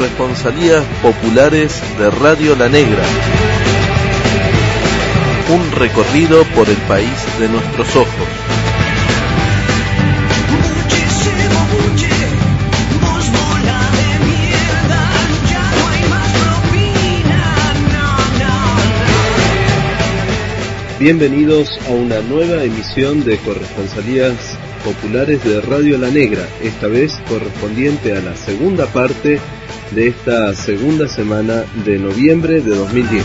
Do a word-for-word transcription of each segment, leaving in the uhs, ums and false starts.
Corresponsalías Populares de Radio La Negra. Un recorrido por el país de nuestros ojos. Bienvenidos a una nueva emisión de Corresponsalías Populares de Radio La Negra, esta vez correspondiente a la segunda parte de esta segunda semana de noviembre de dos mil diez.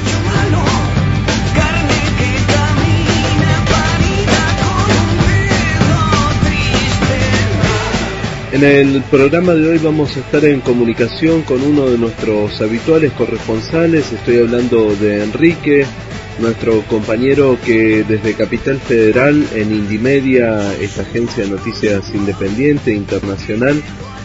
En el programa de hoy vamos a estar en comunicación con uno de nuestros habituales corresponsales. Estoy hablando de Enrique, nuestro compañero que desde Capital Federal en Indimedia, esta agencia de noticias independiente internacional,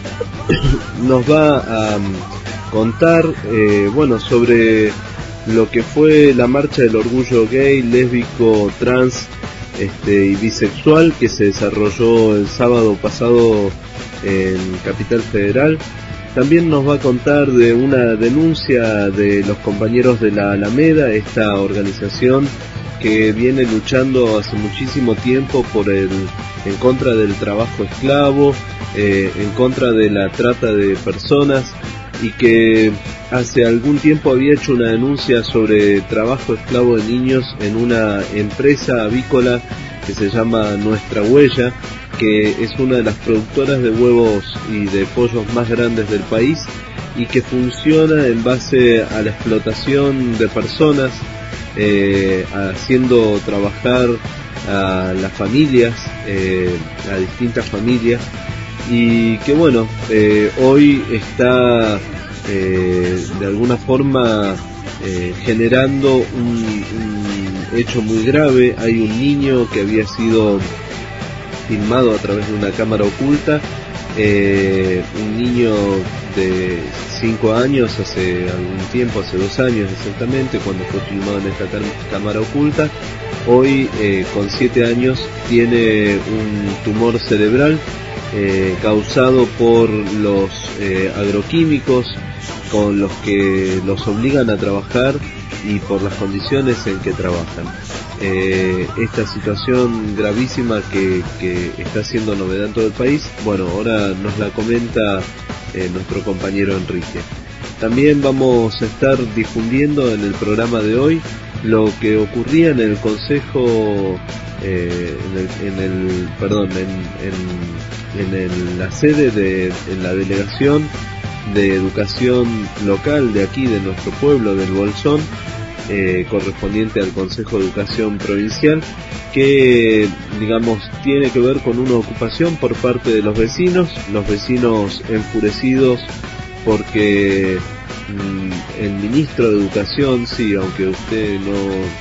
nos va a contar eh, bueno sobre lo que fue la marcha del orgullo gay, lésbico, trans este, y bisexual que se desarrolló el sábado pasado en Capital Federal. También nos va a contar de una denuncia de los compañeros de la Alameda, esta organización que viene luchando hace muchísimo tiempo por el, en contra del trabajo esclavo, eh, en contra de la trata de personas, y que hace algún tiempo había hecho una denuncia sobre trabajo esclavo de niños en una empresa avícola que se llama Nuestra Huella, que es una de las productoras de huevos y de pollos más grandes del país y que funciona en base a la explotación de personas, eh, haciendo trabajar a las familias, eh, a distintas familias, y que bueno, eh, hoy está eh, de alguna forma eh, generando un, un hecho muy grave. Hay un niño que había sido filmado a través de una cámara oculta, eh, un niño de cinco años, hace algún tiempo, hace dos años exactamente, cuando fue filmado en esta cámara oculta. Hoy, eh, con siete años, tiene un tumor cerebral eh, causado por los eh, agroquímicos con los que los obligan a trabajar y por las condiciones en que trabajan. Eh, esta situación gravísima que, que está haciendo novedad en todo el país, bueno, ahora nos la comenta eh, nuestro compañero Enrique. También vamos a estar difundiendo en el programa de hoy lo que ocurría en el Consejo, eh, en, el, en el, perdón, en, en, en el, la sede de en la delegación de educación local de aquí, de nuestro pueblo, del Bolsón, Eh, correspondiente al Consejo de Educación Provincial, que digamos tiene que ver con una ocupación por parte de los vecinos, los vecinos enfurecidos porque mmm, el ministro de Educación, sí, aunque usted no,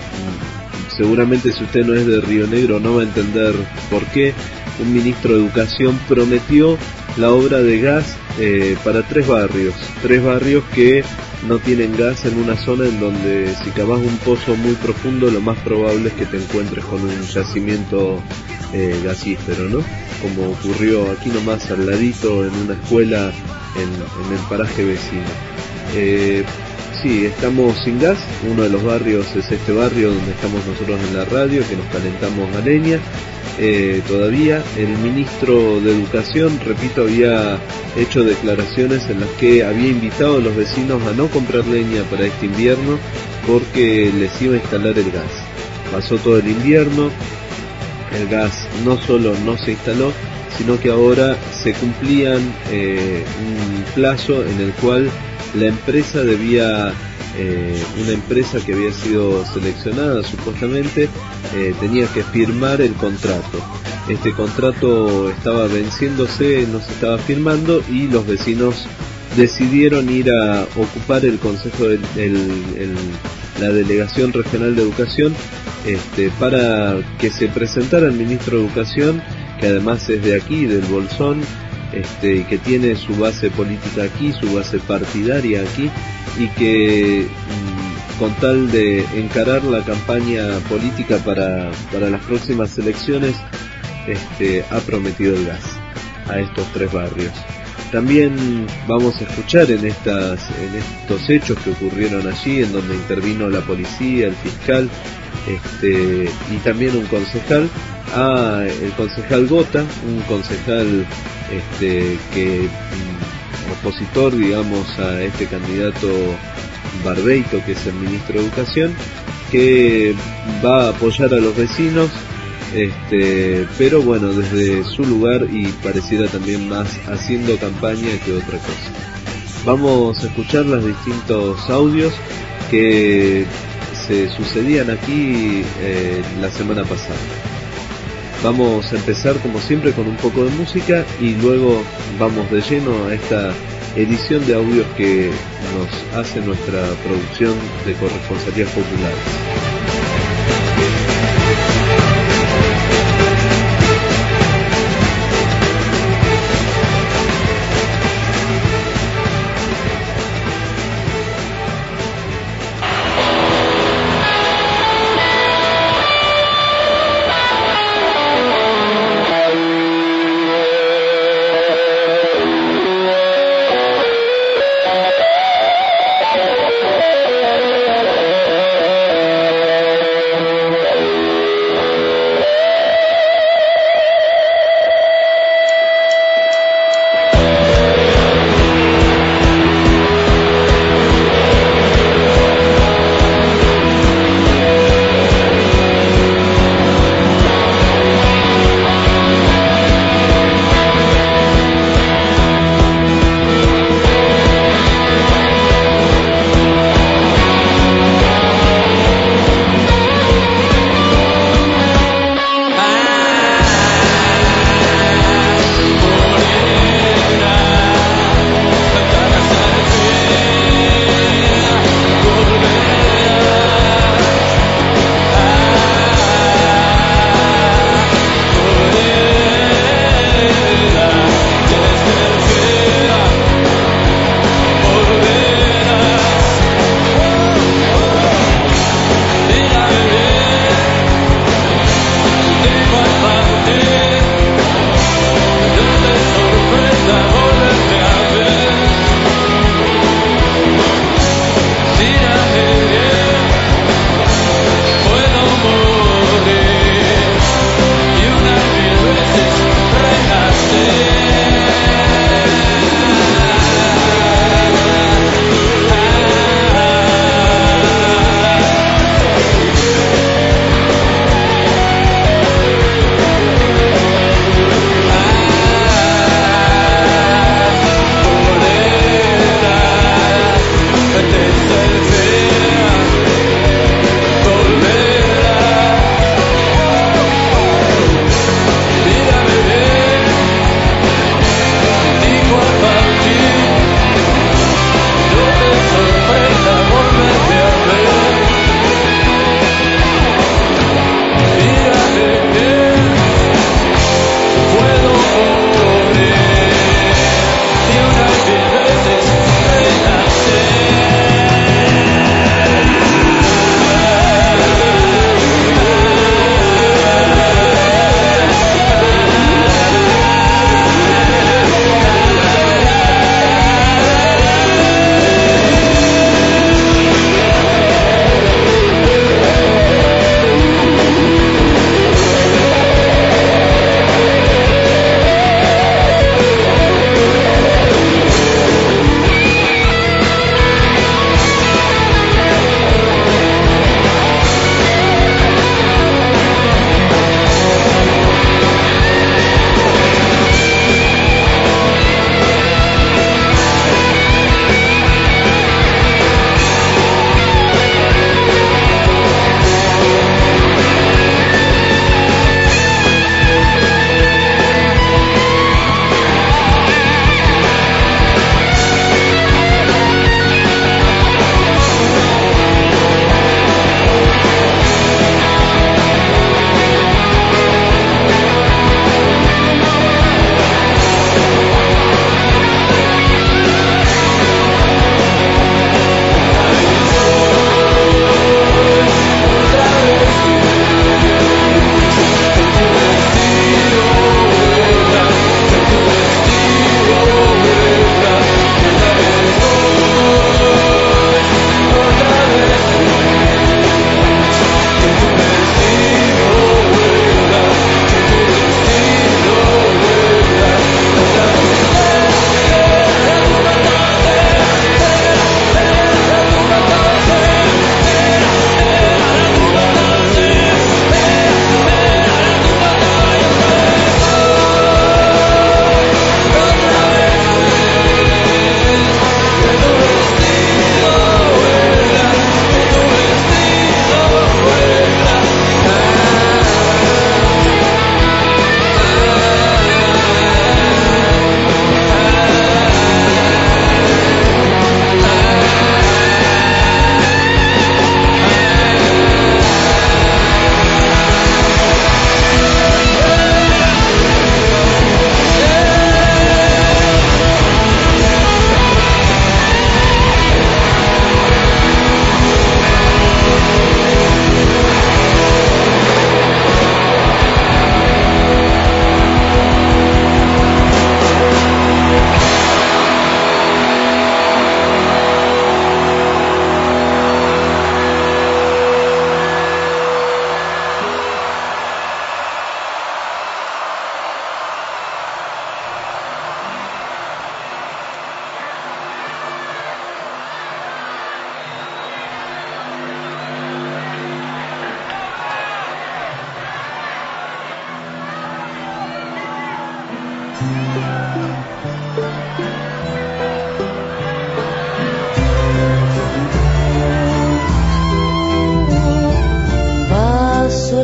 mmm, seguramente si usted no es de Río Negro no va a entender por qué, un ministro de Educación prometió la obra de gas eh, para tres barrios, tres barrios que no tienen gas, en una zona en donde si cavas un pozo muy profundo lo más probable es que te encuentres con un yacimiento eh, gasífero, ¿no? Como ocurrió aquí nomás al ladito en una escuela en, en el paraje vecino. Eh, sí, estamos sin gas. Uno de los barrios es este barrio donde estamos nosotros en la radio, que nos calentamos a leña. Eh, todavía el ministro de Educación, repito, había hecho declaraciones en las que había invitado a los vecinos a no comprar leña para este invierno porque les iba a instalar el gas. Pasó todo el invierno, el gas no solo no se instaló, sino que ahora se cumplían eh, un plazo en el cual la empresa debía, eh, una empresa que había sido seleccionada supuestamente, eh, tenía que firmar el contrato. Este contrato estaba venciéndose, no se estaba firmando, y los vecinos decidieron ir a ocupar el consejo del el, el, la delegación regional de educación, este, para que se presentara el ministro de Educación, que además es de aquí, del Bolsón, este, y que tiene su base política aquí, su base partidaria aquí, y que mmm, con tal de encarar la campaña política para, para las próximas elecciones, este, ha prometido el gas a estos tres barrios. también vamos a escuchar en estas en estos hechos que ocurrieron allí, en donde intervino la policía, el fiscal, este y también un concejal, a el concejal Gota, un concejal este que opositor, digamos, a este candidato Barbeito, que es el ministro de Educación, que va a apoyar a los vecinos, este, pero bueno, desde su lugar, y pareciera también más haciendo campaña que otra cosa. Vamos a escuchar los distintos audios que se sucedían aquí eh, la semana pasada. Vamos a empezar como siempre con un poco de música y luego vamos de lleno a esta edición de audios que nos hace nuestra producción de Corresponsalías Populares. Thank you.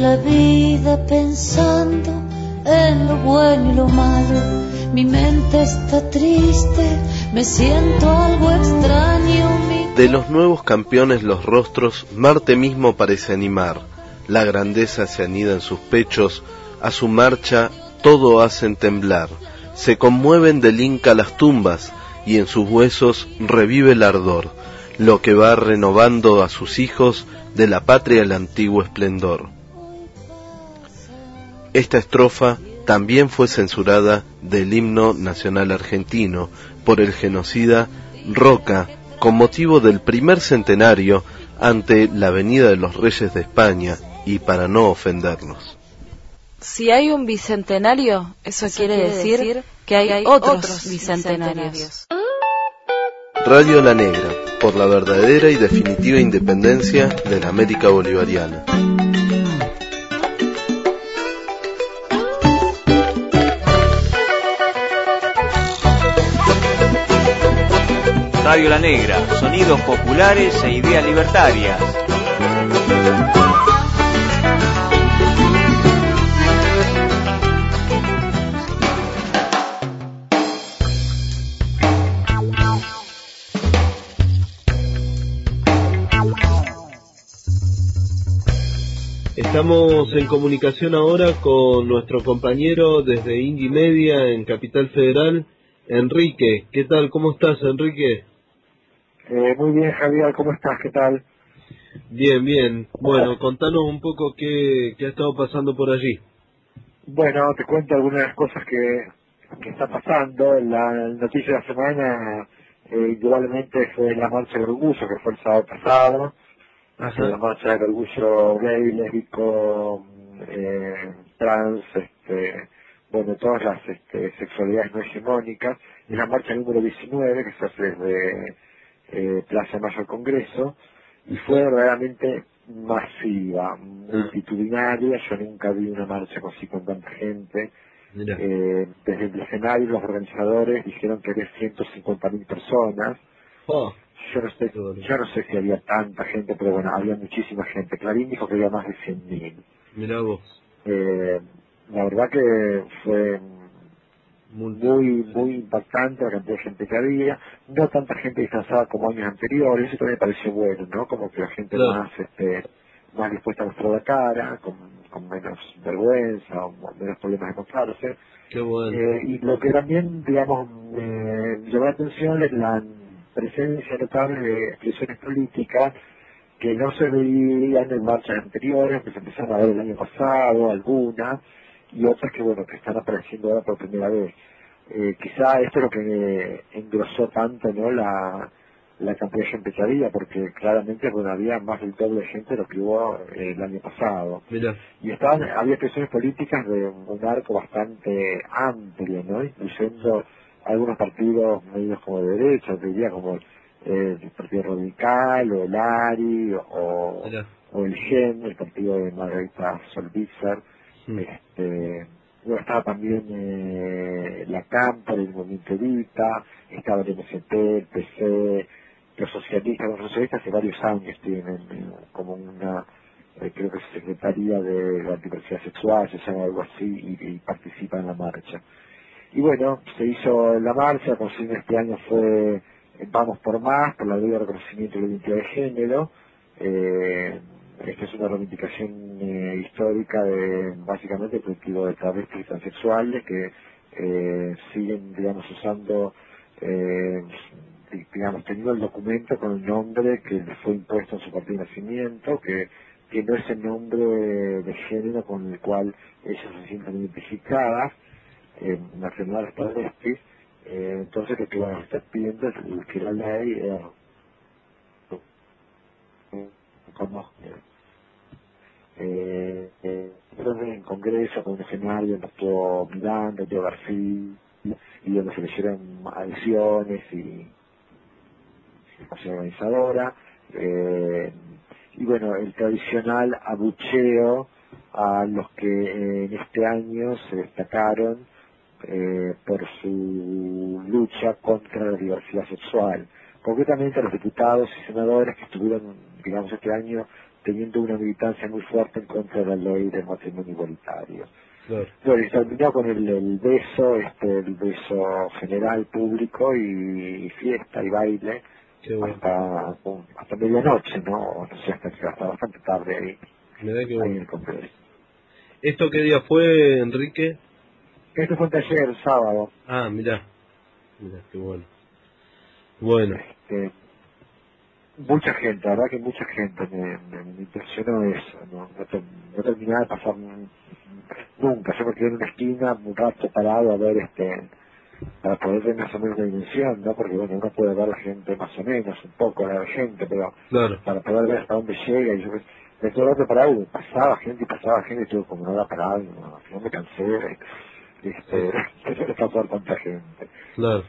la vida pensando en lo bueno y lo malo. Mi mente está triste, me siento algo extraño. Mi... De los nuevos campeones los rostros, Marte mismo parece animar. La grandeza se anida en sus pechos, a su marcha todo hacen temblar. Se conmueven del Inca las tumbas, y en sus huesos revive el ardor, lo que va renovando a sus hijos de la patria el antiguo esplendor. Esta estrofa también fue censurada del himno nacional argentino por el genocida Roca, con motivo del primer centenario ante la venida de los reyes de España, y para no ofendernos. Si hay un bicentenario, eso, eso quiere, quiere decir, decir que hay, que hay otros, otros bicentenarios. bicentenarios. Radio La Negra, por la verdadera y definitiva independencia de la América bolivariana. Radio La Negra, sonidos populares e ideas libertarias. Estamos en comunicación ahora con nuestro compañero desde Indie Media en Capital Federal, Enrique. ¿Qué tal? ¿Cómo estás, Enrique? Eh, muy bien, Javier, ¿cómo estás? ¿Qué tal? Bien, bien. Bueno, contanos un poco qué, qué ha estado pasando por allí. Bueno, te cuento algunas de las cosas que, que está pasando. La noticia de la semana, eh, indudablemente, fue la marcha del orgullo, que fue el sábado pasado. Ajá. La marcha del orgullo gay, lésbico, eh, trans, este, bueno, todas las este, sexualidades no hegemónicas. Es la marcha número diecinueve, que se hace desde eh, Plaza Mayo al Congreso, y fue verdaderamente masiva, multitudinaria. Yo nunca vi una marcha así con tanta gente. Eh, desde el escenario los organizadores dijeron que había ciento cincuenta mil personas. Oh. Yo no sé, yo no sé si había tanta gente, pero bueno, había muchísima gente. Clarín dijo que había más de cien mil. Mirá vos. Eh, la verdad que fue muy, muy impactante la cantidad de gente que había. No tanta gente disfrazada como años anteriores. Eso también me pareció bueno, ¿no? Como que la gente claro. más, este, más dispuesta a mostrar la cara, con, con menos vergüenza, o menos problemas de mostrarse. Qué bueno. Eh, y lo que también, digamos, me llamó la atención es la presencia notable de expresiones políticas que no se veían en marchas anteriores, que se empezaron a ver el año pasado, algunas, y otras que, bueno, que están apareciendo ahora por primera vez. Eh, quizá esto es lo que engrosó tanto, ¿no?, la, la cantidad de gente que había, porque claramente, bueno, había más del doble de gente de lo que hubo eh, el año pasado. Mira. Y estaban, había expresiones políticas de un arco bastante amplio, ¿no?, incluyendo algunos partidos medios como de derecha, te diría como eh, el Partido Radical, o el ARI, o, o el GEN, el partido de Margarita Solbitzer. Mm. Este, bueno, estaba también eh, la Cámpora, el Movimiento Evita, estaba el M S T, el P C, los socialistas. Los socialistas hace varios años tienen eh, como una, eh, creo que es Secretaría de la Diversidad Sexual, se llama algo así, y, y participa en la marcha. Y bueno, se hizo la marcha, la consigna este año fue eh, Vamos por Más, por la ley de reconocimiento de la identidad de género. Eh, esta es una reivindicación eh, histórica de, básicamente, el colectivo de travestis y transexuales que eh, siguen, digamos, usando, eh, digamos, teniendo el documento con el nombre que les fue impuesto en su partida de nacimiento, que, que no es el nombre de, de género con el cual ellas se sienten identificadas. Eh, nacionales travestis, eh, entonces lo que van a estar pidiendo es que la ley eh, como eh, eh, en Congreso, con un escenario donde estuvo Miranda, Tío García, y donde se le hicieron adhesiones y la organizadora, eh, y bueno, el tradicional abucheo a los que eh, en este año se destacaron Eh, por su lucha contra la diversidad sexual, concretamente los diputados y senadores que estuvieron, digamos, este año teniendo una militancia muy fuerte en contra de la ley del matrimonio igualitario. Claro. Bueno, y terminó con el, el beso, este, el beso general público y, y fiesta y baile. Qué bueno. hasta, hasta medianoche, ¿no? No sé, hasta, hasta bastante tarde ahí, Mirá qué ahí bueno. en el Congreso. ¿Esto qué día fue, Enrique? Este fue el ayer, el sábado. Ah, mirá. Mirá, qué bueno. Bueno. Este, mucha gente, la verdad que mucha gente me, me, me impresionó eso, ¿no? No, te, no terminaba de pasar nunca. Yo me quedé en una esquina un rato parado a ver este para poder ver más o menos la dimensión, ¿no? Porque bueno, uno puede ver la gente más o menos, un poco la gente, pero Claro. para poder ver hasta dónde llega, y yo de todo el rato parado, y pasaba gente y pasaba gente, y estuve como no era parado, y no, al final me cansé, este, de pasar tanta gente. Claro.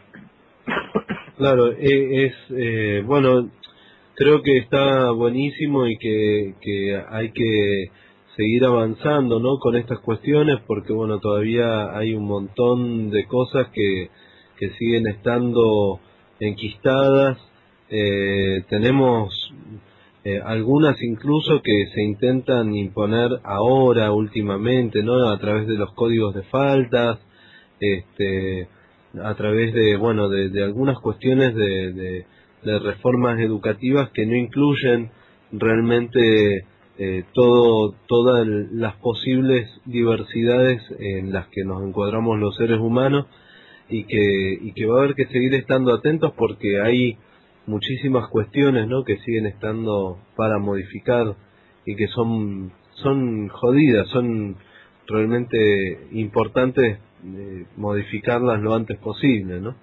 Claro, eh, es, eh, bueno, creo que está buenísimo y que, que hay que seguir avanzando, ¿no? Con estas cuestiones, porque bueno, todavía hay un montón de cosas que, que siguen estando enquistadas. Eh, tenemos eh, algunas incluso que se intentan imponer ahora, últimamente, ¿no? A través de los códigos de faltas, este, a través de, bueno, de, de algunas cuestiones de, de, de reformas educativas que no incluyen realmente Eh, todo todas las posibles diversidades en las que nos encuadramos los seres humanos, y que y que va a haber que seguir estando atentos porque hay muchísimas cuestiones, ¿no?, que siguen estando para modificar y que son son jodidas, son realmente importantes eh, modificarlas lo antes posible, ¿no?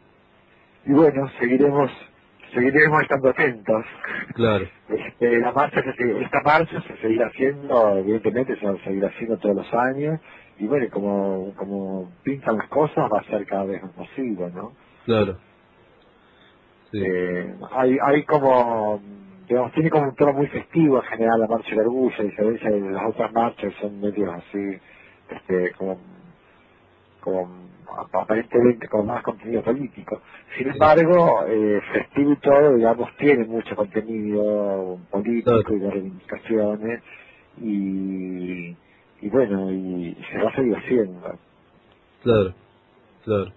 Y bueno, seguiremos seguiremos estando atentos. Claro. Este, la marcha se, esta marcha se seguirá haciendo, evidentemente se va a seguir haciendo todos los años, y bueno, como como pintan las cosas va a ser cada vez más masivo, ¿no? Claro. Sí. Eh, hay hay como, digamos, tiene como un tono muy festivo en general la marcha del orgullo, a diferencia de las otras marchas que son medios así, este, como como aparentemente con más contenido político. Sin embargo, eh, festivo y todo, digamos, tiene mucho contenido político, claro, y de reivindicaciones, y, y bueno, y, y se va a seguir haciendo. Claro, claro.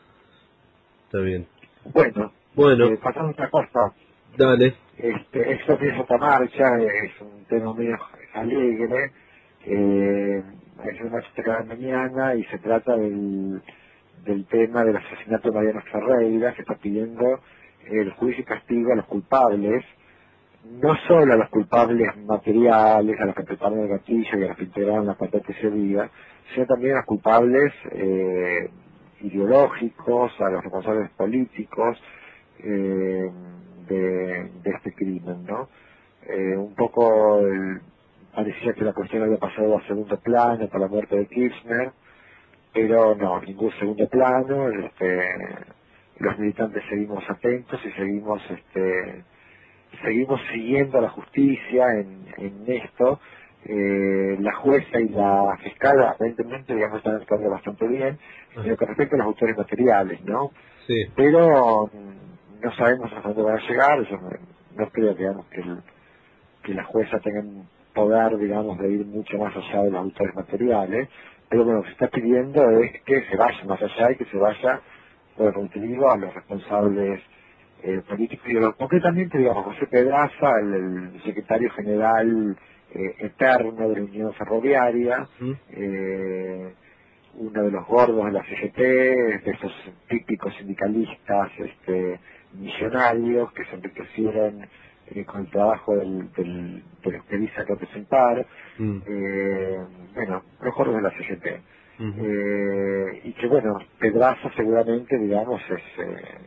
Está bien. Bueno, bueno. Eh, pasando otra cosa. Dale. Este, esto es otra marcha, es un tema medio alegre, eh, es una marcha cada mañana y se trata del del tema del asesinato de Mariano Ferreira. Se está pidiendo el juicio y castigo a los culpables, no solo a los culpables materiales, a los que prepararon el gatillo y a los que integraron la patente ese día, sino también a los culpables eh, ideológicos, a los responsables políticos eh, de, de este crimen, ¿no? Eh, un poco el, parecía que la cuestión había pasado a segundo plano por la muerte de Kirchner, pero no, ningún segundo plano. Este, los militantes seguimos atentos y seguimos este, seguimos siguiendo a la justicia en, en esto. Eh, la jueza y la fiscal aparentemente, digamos, están actuando bastante bien, en lo que respecta a los autores materiales, ¿no? Sí. Pero no sabemos hasta dónde van a llegar. Yo no, no creo, digamos, que, el, que la jueza tenga un poder, digamos, de ir mucho más allá de los autores materiales. Pero bueno, lo que se está pidiendo es que se vaya más allá y que se vaya, por el motivo, a los responsables eh, políticos. Y concretamente, digamos, José Pedraza, el, el secretario general eh, eterno de la Unión Ferroviaria, ¿Mm? eh, uno de los gordos de la C G T, de esos típicos sindicalistas este, millonarios que se enriquecieron Eh, con el trabajo del, del, de los que dice representar, mm. eh, bueno, los gordos de la C G T. Uh-huh. Eh, y que bueno, Pedraza seguramente, digamos, es, eh,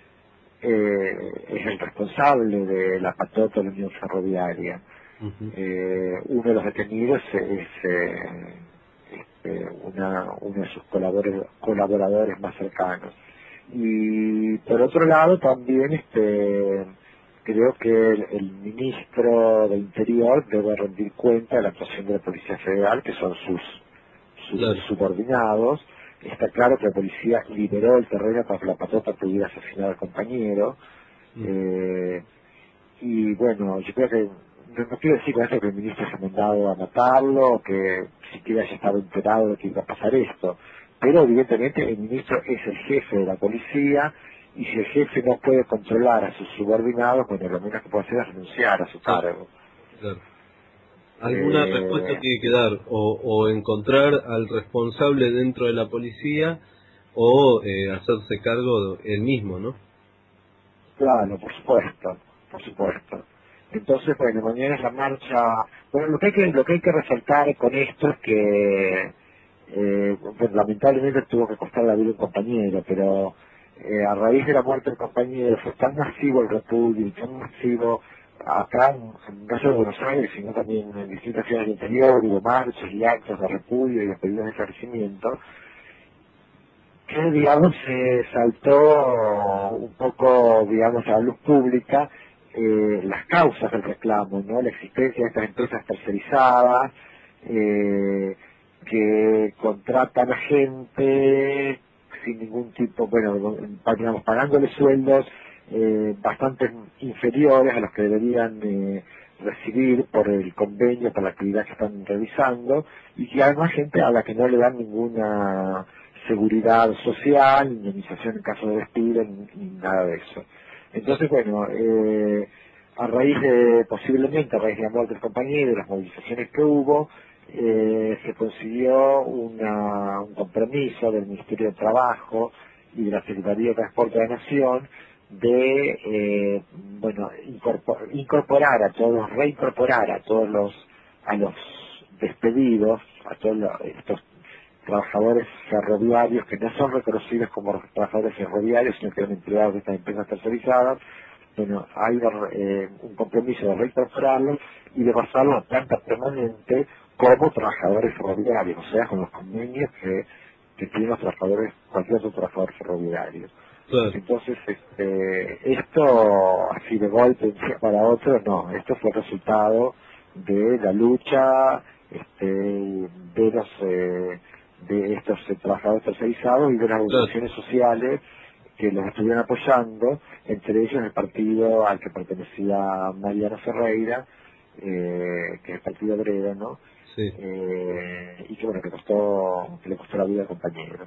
eh, es el responsable de la patota de la Unión Ferroviaria. Uh-huh. Eh, uno de los detenidos es eh, este, una, uno de sus colaboradores, colaboradores más cercanos. Y por otro lado también este creo que el, el ministro de Interior debe rendir cuenta de la actuación de la Policía Federal, que son sus, sus claro. subordinados. Está claro que la policía liberó el terreno para que la patota pudiera asesinar al compañero. Mm. Eh, y bueno, yo creo que no, no quiero decir con eso que el ministro se ha mandado a matarlo, o que siquiera haya estado enterado de que iba a pasar esto, pero evidentemente el ministro es el jefe de la policía, y si el jefe no puede controlar a sus subordinados, bueno, lo menos que puede hacer es renunciar a su cargo. Claro. ¿Alguna Eh, respuesta tiene que dar? O, o encontrar al responsable dentro de la policía, o eh, hacerse cargo él mismo, ¿no? Claro, por supuesto, por supuesto. Entonces, bueno, mañana es la marcha. Bueno, lo que hay que, lo que hay que resaltar con esto es que, eh, pues, lamentablemente tuvo que costar la vida a un compañero, pero eh, a raíz de la muerte del compañero fue tan masivo el repudio, y tan masivo acá, en no solo en Buenos Aires, sino también en distintas ciudades del interior, hubo marchas y actos de repudio y de pedidos de esclarecimiento, que, digamos, se saltó un poco, digamos, a la luz pública eh, las causas del reclamo, ¿no? La existencia de estas empresas tercerizadas, eh, que contratan a gente sin ningún tipo, bueno, digamos, pagándole sueldos eh, bastante inferiores a los que deberían eh, recibir por el convenio, por la actividad que están realizando, y que además gente a la que no le dan ninguna seguridad social, indemnización en caso de despido, ni, ni nada de eso. Entonces, bueno, eh, a raíz de, posiblemente a raíz de la muerte del compañero y las movilizaciones que hubo, eh, se consiguió una, un compromiso del Ministerio de Trabajo y de la Secretaría de Transporte de la Nación de, eh, bueno, incorpor, incorporar a todos, reincorporar a todos los, a los despedidos, a todos los, estos trabajadores ferroviarios que no son reconocidos como trabajadores ferroviarios, sino que son empleados de estas empresas tercerizadas. Bueno, hay eh, un compromiso de reincorporarlos y de pasarlos a planta permanente como trabajadores ferroviarios, o sea, con los convenios que, que tienen los trabajadores, cualquier otro trabajador ferroviario. Claro. Entonces, este, esto, así de golpe de un día para otro, no, esto fue el resultado de la lucha este, de los eh, de estos eh, trabajadores tercerizados y de las organizaciones sociales que los estuvieron apoyando, entre ellos el partido al que pertenecía Mariano Ferreira, eh, que es el partido obrero, ¿no? Sí. Eh, y que bueno, que costó, que le costó la vida al compañero.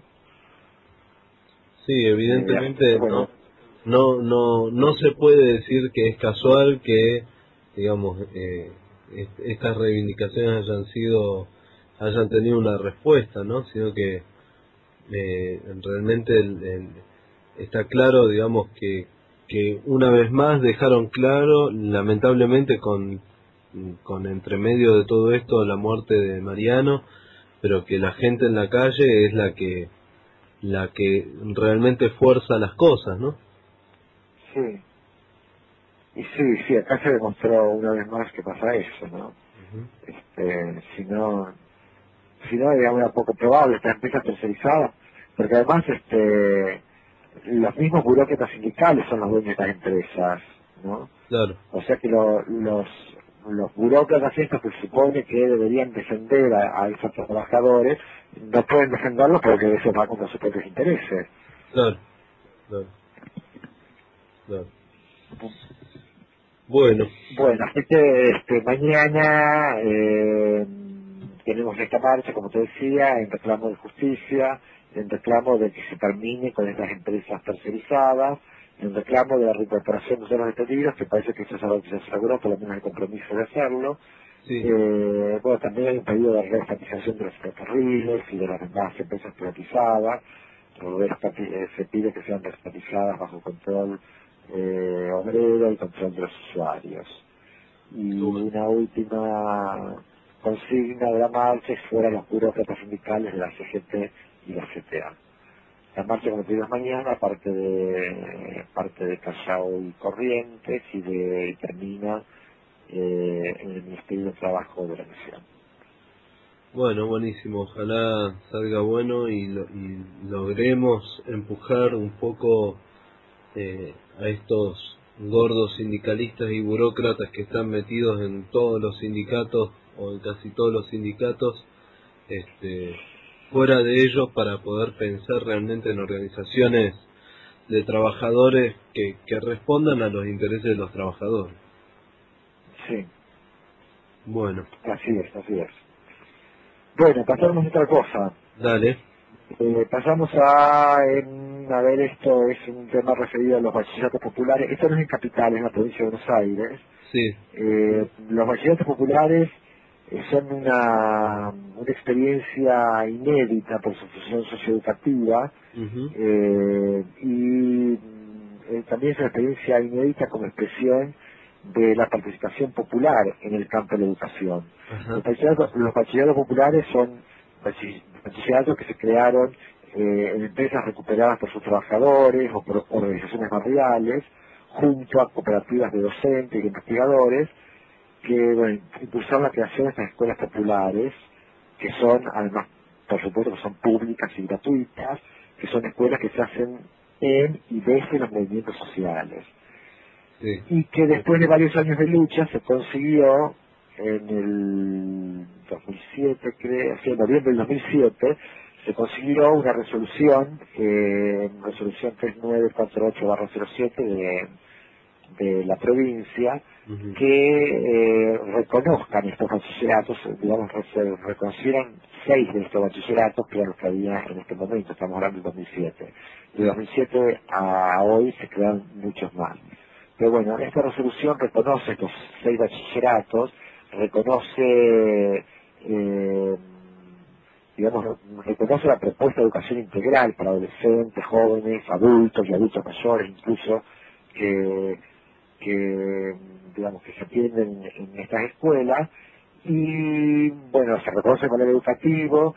Sí, evidentemente eh, bueno, no, no, no se puede decir que es casual que, digamos, eh, est estas reivindicaciones hayan sido, hayan tenido una respuesta, ¿no? Sino que eh, realmente el, el, está claro, digamos, que, que una vez más dejaron claro, lamentablemente con, con entre medio de todo esto la muerte de Mariano, pero que la gente en la calle es la que la que realmente fuerza las cosas, ¿no? Sí. Y sí, sí, acá se demostró una vez más que pasa eso, ¿no? Uh-huh. Este, si no, si no, digamos, era poco probable estas empresas tercerizadas, porque además, este, los mismos burócratas sindicales son los dueños de estas empresas, ¿no? Claro. O sea que lo, los los burócratas estos que se supone que deberían defender a, a esos trabajadores, no pueden defenderlos porque eso va contra sus propios intereses. Claro, claro, claro. Bueno. Bueno, así que este, mañana eh, tenemos esta marcha, como te decía, en reclamo de justicia, en reclamo de que se termine con estas empresas tercerizadas, en reclamo de la reincorporación de todos los detenidos, que parece que eso ya se logró, por lo menos el compromiso de hacerlo. Sí. Eh, bueno, también hay un pedido de reestatización de los ferrocarriles y de las demás empresas privatizadas. Se pide que sean reestatizadas bajo control eh, obrero y control de los usuarios. Y una última consigna de la marcha es fuera los burócratas sindicales de la C G T y la C T A. La marcha, como te digo, es mañana, parte de parte de Callao y Corrientes, y, de, y termina eh, en el Ministerio de Trabajo de la Nación. Bueno, buenísimo. Ojalá salga bueno y, lo, y logremos empujar un poco eh, a estos gordos sindicalistas y burócratas que están metidos en todos los sindicatos, o en casi todos los sindicatos, este... fuera de ellos, para poder pensar realmente en organizaciones de trabajadores que, que respondan a los intereses de los trabajadores. Sí, Bueno. Así es, así es. Bueno, pasamos a otra cosa. Dale. Eh, pasamos a, en, a ver, esto es un tema referido a los bachilleratos populares. Esto no es en Capital, es en la provincia de Buenos Aires. Sí. Eh, los bachilleratos populares eh, son una, una experiencia inédita por su función socioeducativa. Uh-huh. eh, y eh, también es una experiencia inédita como expresión de la participación popular en el campo de la educación. Ajá. Los bachilleratos, los bachilleratos populares son bachilleratos que se crearon eh, en empresas recuperadas por sus trabajadores o por organizaciones barriales, junto a cooperativas de docentes y investigadores, que bueno, impulsaron la creación de estas escuelas populares, que son, además, por supuesto, que son públicas y gratuitas, que son escuelas que se hacen en y desde los movimientos sociales. Sí. Y que después de varios años de lucha se consiguió en el dos mil siete, creo, sí, en noviembre del dos mil siete, se consiguió una resolución, eh, resolución tres nueve cuatro ocho barra cero siete de, de la provincia, uh-huh. que eh, reconozcan estos bachilleratos, digamos, se reconocieran seis de estos bachilleratos, que eran los que había en este momento, estamos hablando del dos mil siete. De dos mil siete a hoy se crearon muchos más. Pero bueno, esta resolución reconoce estos seis bachilleratos, reconoce, eh, digamos, reconoce la propuesta de educación integral para adolescentes, jóvenes, adultos y adultos mayores incluso, que, que digamos, que se atienden en estas escuelas, y bueno, se reconoce el valor educativo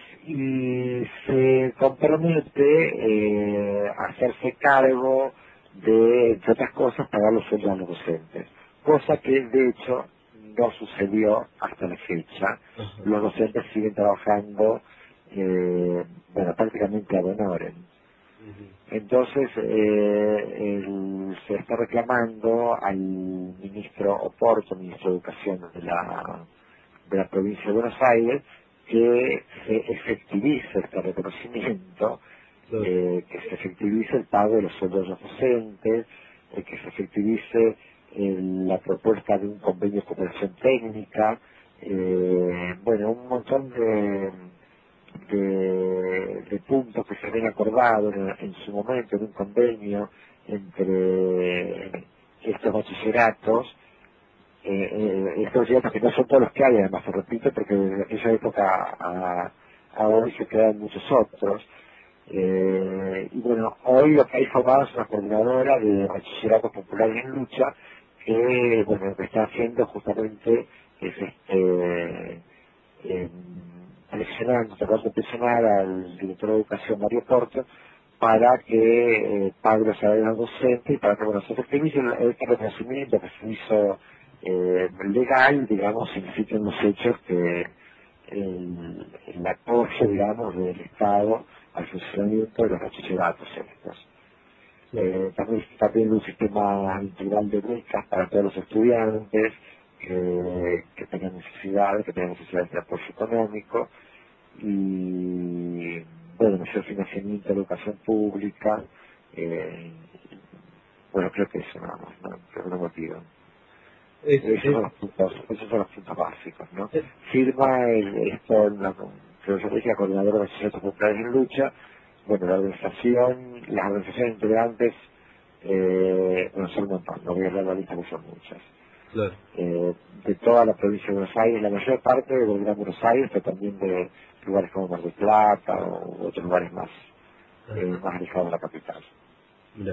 y se compromete eh, a hacerse cargo de, entre otras cosas, pagar los sueldos a los docentes, cosa que de hecho no sucedió hasta la fecha. Uh-huh. Los docentes siguen trabajando, eh, bueno, prácticamente ad honorem. Uh-huh. Entonces, eh, el, se está reclamando al ministro Oporto, ministro de Educación de la, de la provincia de Buenos Aires, que se efectivice este reconocimiento, uh-huh. eh, que se efectivice el pago de los sueldos de los docentes, eh, que se efectivice En la propuesta de un convenio de cooperación técnica, eh, bueno, un montón de, de, de puntos que se habían acordado en, en su momento en un convenio entre estos bachilleratos, eh, eh, estos bachilleratos que no son todos los que hay, además se repite, porque desde aquella época a, a hoy se crean muchos otros. Eh, y bueno, hoy lo que hay formado es una coordinadora de bachilleratos populares en lucha, que bueno, lo que está haciendo justamente es este eh, presionando, tratando de presionar al director de educación Mario Porto para que eh, pague los salarios docentes y para que bueno, se efectivice este reconocimiento que se hizo eh, legal, digamos, significan los hechos que el, el apoyo, digamos, del Estado al funcionamiento de los bachilleratos estos. Eh, también, también un sistema integral de becas para todos los estudiantes que, que tengan necesidades, que tengan necesidades de apoyo económico y, bueno, mayor financiamiento de la educación pública. Eh, bueno, creo que eso nada más, ¿no? Creo que no motivo. Es, esos, es, son los puntos, esos son los puntos básicos, ¿no? Es, Firma el, esto, la, creo que yo dije, la coordinadora de bachilleratos populares en lucha. Bueno, la organización, las organizaciones integrantes, eh, bueno, son un montón, no voy a hablar de la lista porque son muchas. Claro. Eh, de toda la provincia de Buenos Aires, la mayor parte de Gran Buenos Aires, pero también de lugares como Mar del Plata o otros lugares más, eh, más alejados de la capital. Mira.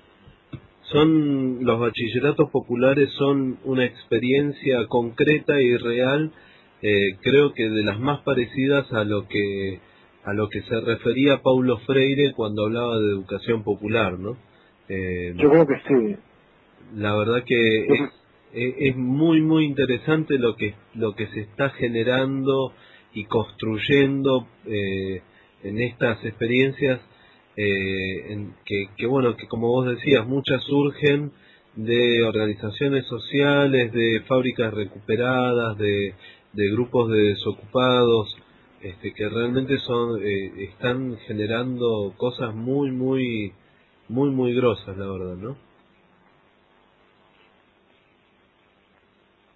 Son, los bachilleratos populares son una experiencia concreta y real, eh, creo que de las más parecidas a lo que a lo que se refería Paulo Freire cuando hablaba de educación popular, ¿no? Eh, Yo creo que sí. La verdad que es, es, es muy muy interesante lo que lo que se está generando y construyendo eh, en estas experiencias, eh, en que, que bueno, que como vos decías, muchas surgen de organizaciones sociales, de fábricas recuperadas, de, de grupos de desocupados, Este, que realmente son eh, están generando cosas muy muy muy muy grosas, la verdad, ¿no?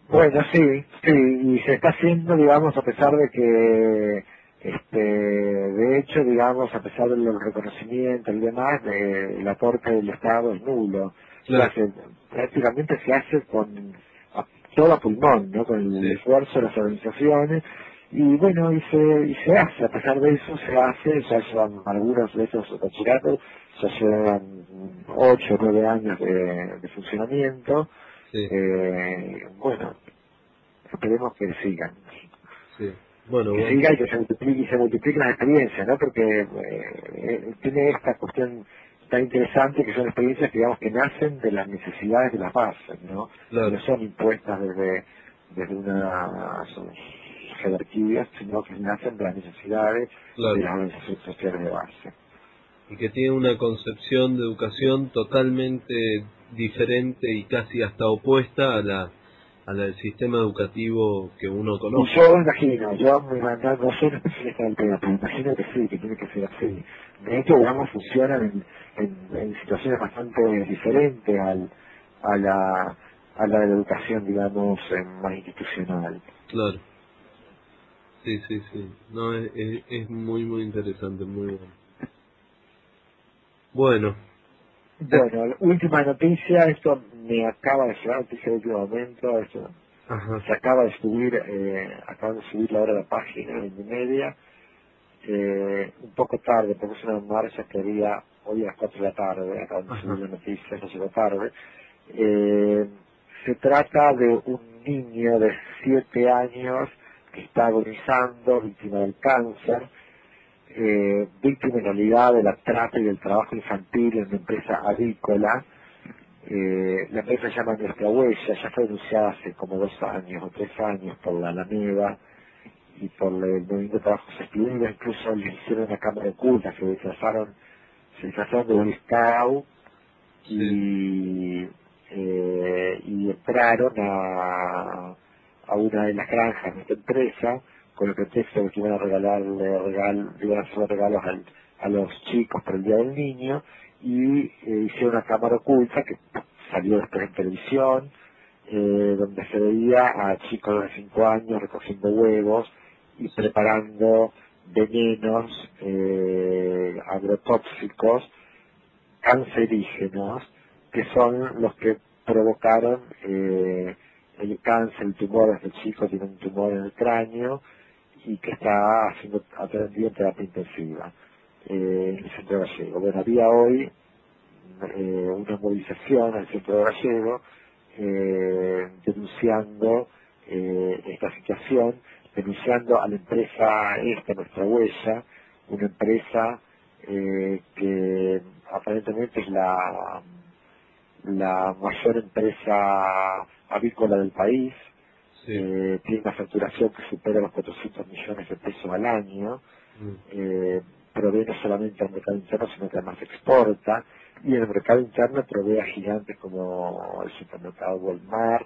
Bueno, sí, sí, y se está haciendo, digamos, a pesar de que, este, de hecho, digamos, a pesar del reconocimiento y demás, de, el aporte del Estado es nulo. Claro. Se hace, prácticamente se hace con a, todo a pulmón, ¿no? Con el Sí. esfuerzo de las organizaciones, y bueno, y se, y se hace, a pesar de eso se hace, ya llevan algunos de esos bachilleratos, ya llevan ocho o nueve años de, de funcionamiento. Sí. Eh, bueno, esperemos que sigan. Sí. Bueno, Que bueno. siga y que se multiplique y se multipliquen las experiencias, ¿no? Porque eh, tiene esta cuestión tan interesante que son experiencias que digamos que nacen de las necesidades de las bases, ¿no? Claro. No son impuestas desde, desde una jerarquía, sino que nacen de las necesidades Claro. de las organizaciones sociales de base. Y que tiene una concepción de educación totalmente diferente y casi hasta opuesta a la a la del sistema educativo que uno conoce. Y yo imagino, yo me mando, no soy un especialista del tema, pero imagino que sí, que tiene que ser así. De hecho, digamos, funcionan en, en, en situaciones bastante diferentes al, a la a la de la educación, digamos, eh, más institucional. Claro. Sí, sí, sí. No, es, es, es muy, muy interesante, muy bueno. Bueno. Bueno, última noticia, esto me acaba de llegar, noticia de último momento, esto Ajá. se acaba de subir, eh, acaban de subir ahora la página en media, eh, un poco tarde, porque es una marcha que había hoy a las cuatro de la tarde, acaban de subir la noticia, no llegó tarde. Eh, se trata de un niño de siete años que está agonizando, víctima del cáncer, eh, víctima en realidad de la trata y del trabajo infantil en una empresa agrícola. Eh, la empresa se llama Nuestra Huella, ya fue denunciada hace como dos años o tres años por la Alameda y por el movimiento de trabajos excluidos, incluso le hicieron una cámara oculta, se disfrazaron, se disfrazaron de Boy Scout y, eh, y entraron a, a una de las granjas de esta empresa con el pretexto de que iban a regalarle regal, iban a hacer regalos al, a los chicos por el Día del Niño, y eh, hicieron una cámara oculta que salió después en televisión, eh, donde se veía a chicos de cinco años recogiendo huevos y preparando venenos eh, agrotóxicos cancerígenos, que son los que provocaron eh, el cáncer, el tumor. Este chico tiene un tumor en el cráneo y que está haciendo atendido en terapia intensiva eh, en el centro gallego. Bueno, había hoy eh, una movilización al centro gallego eh, denunciando eh, esta situación, denunciando a la empresa esta, Nuestra Huella, una empresa eh, que aparentemente es la, la mayor empresa avícola del país. Sí. Eh, tiene una facturación que supera los cuatrocientos millones de pesos al año, mm. eh, provee no solamente al mercado interno, sino que además exporta, y en el mercado interno provee a gigantes como el supermercado Walmart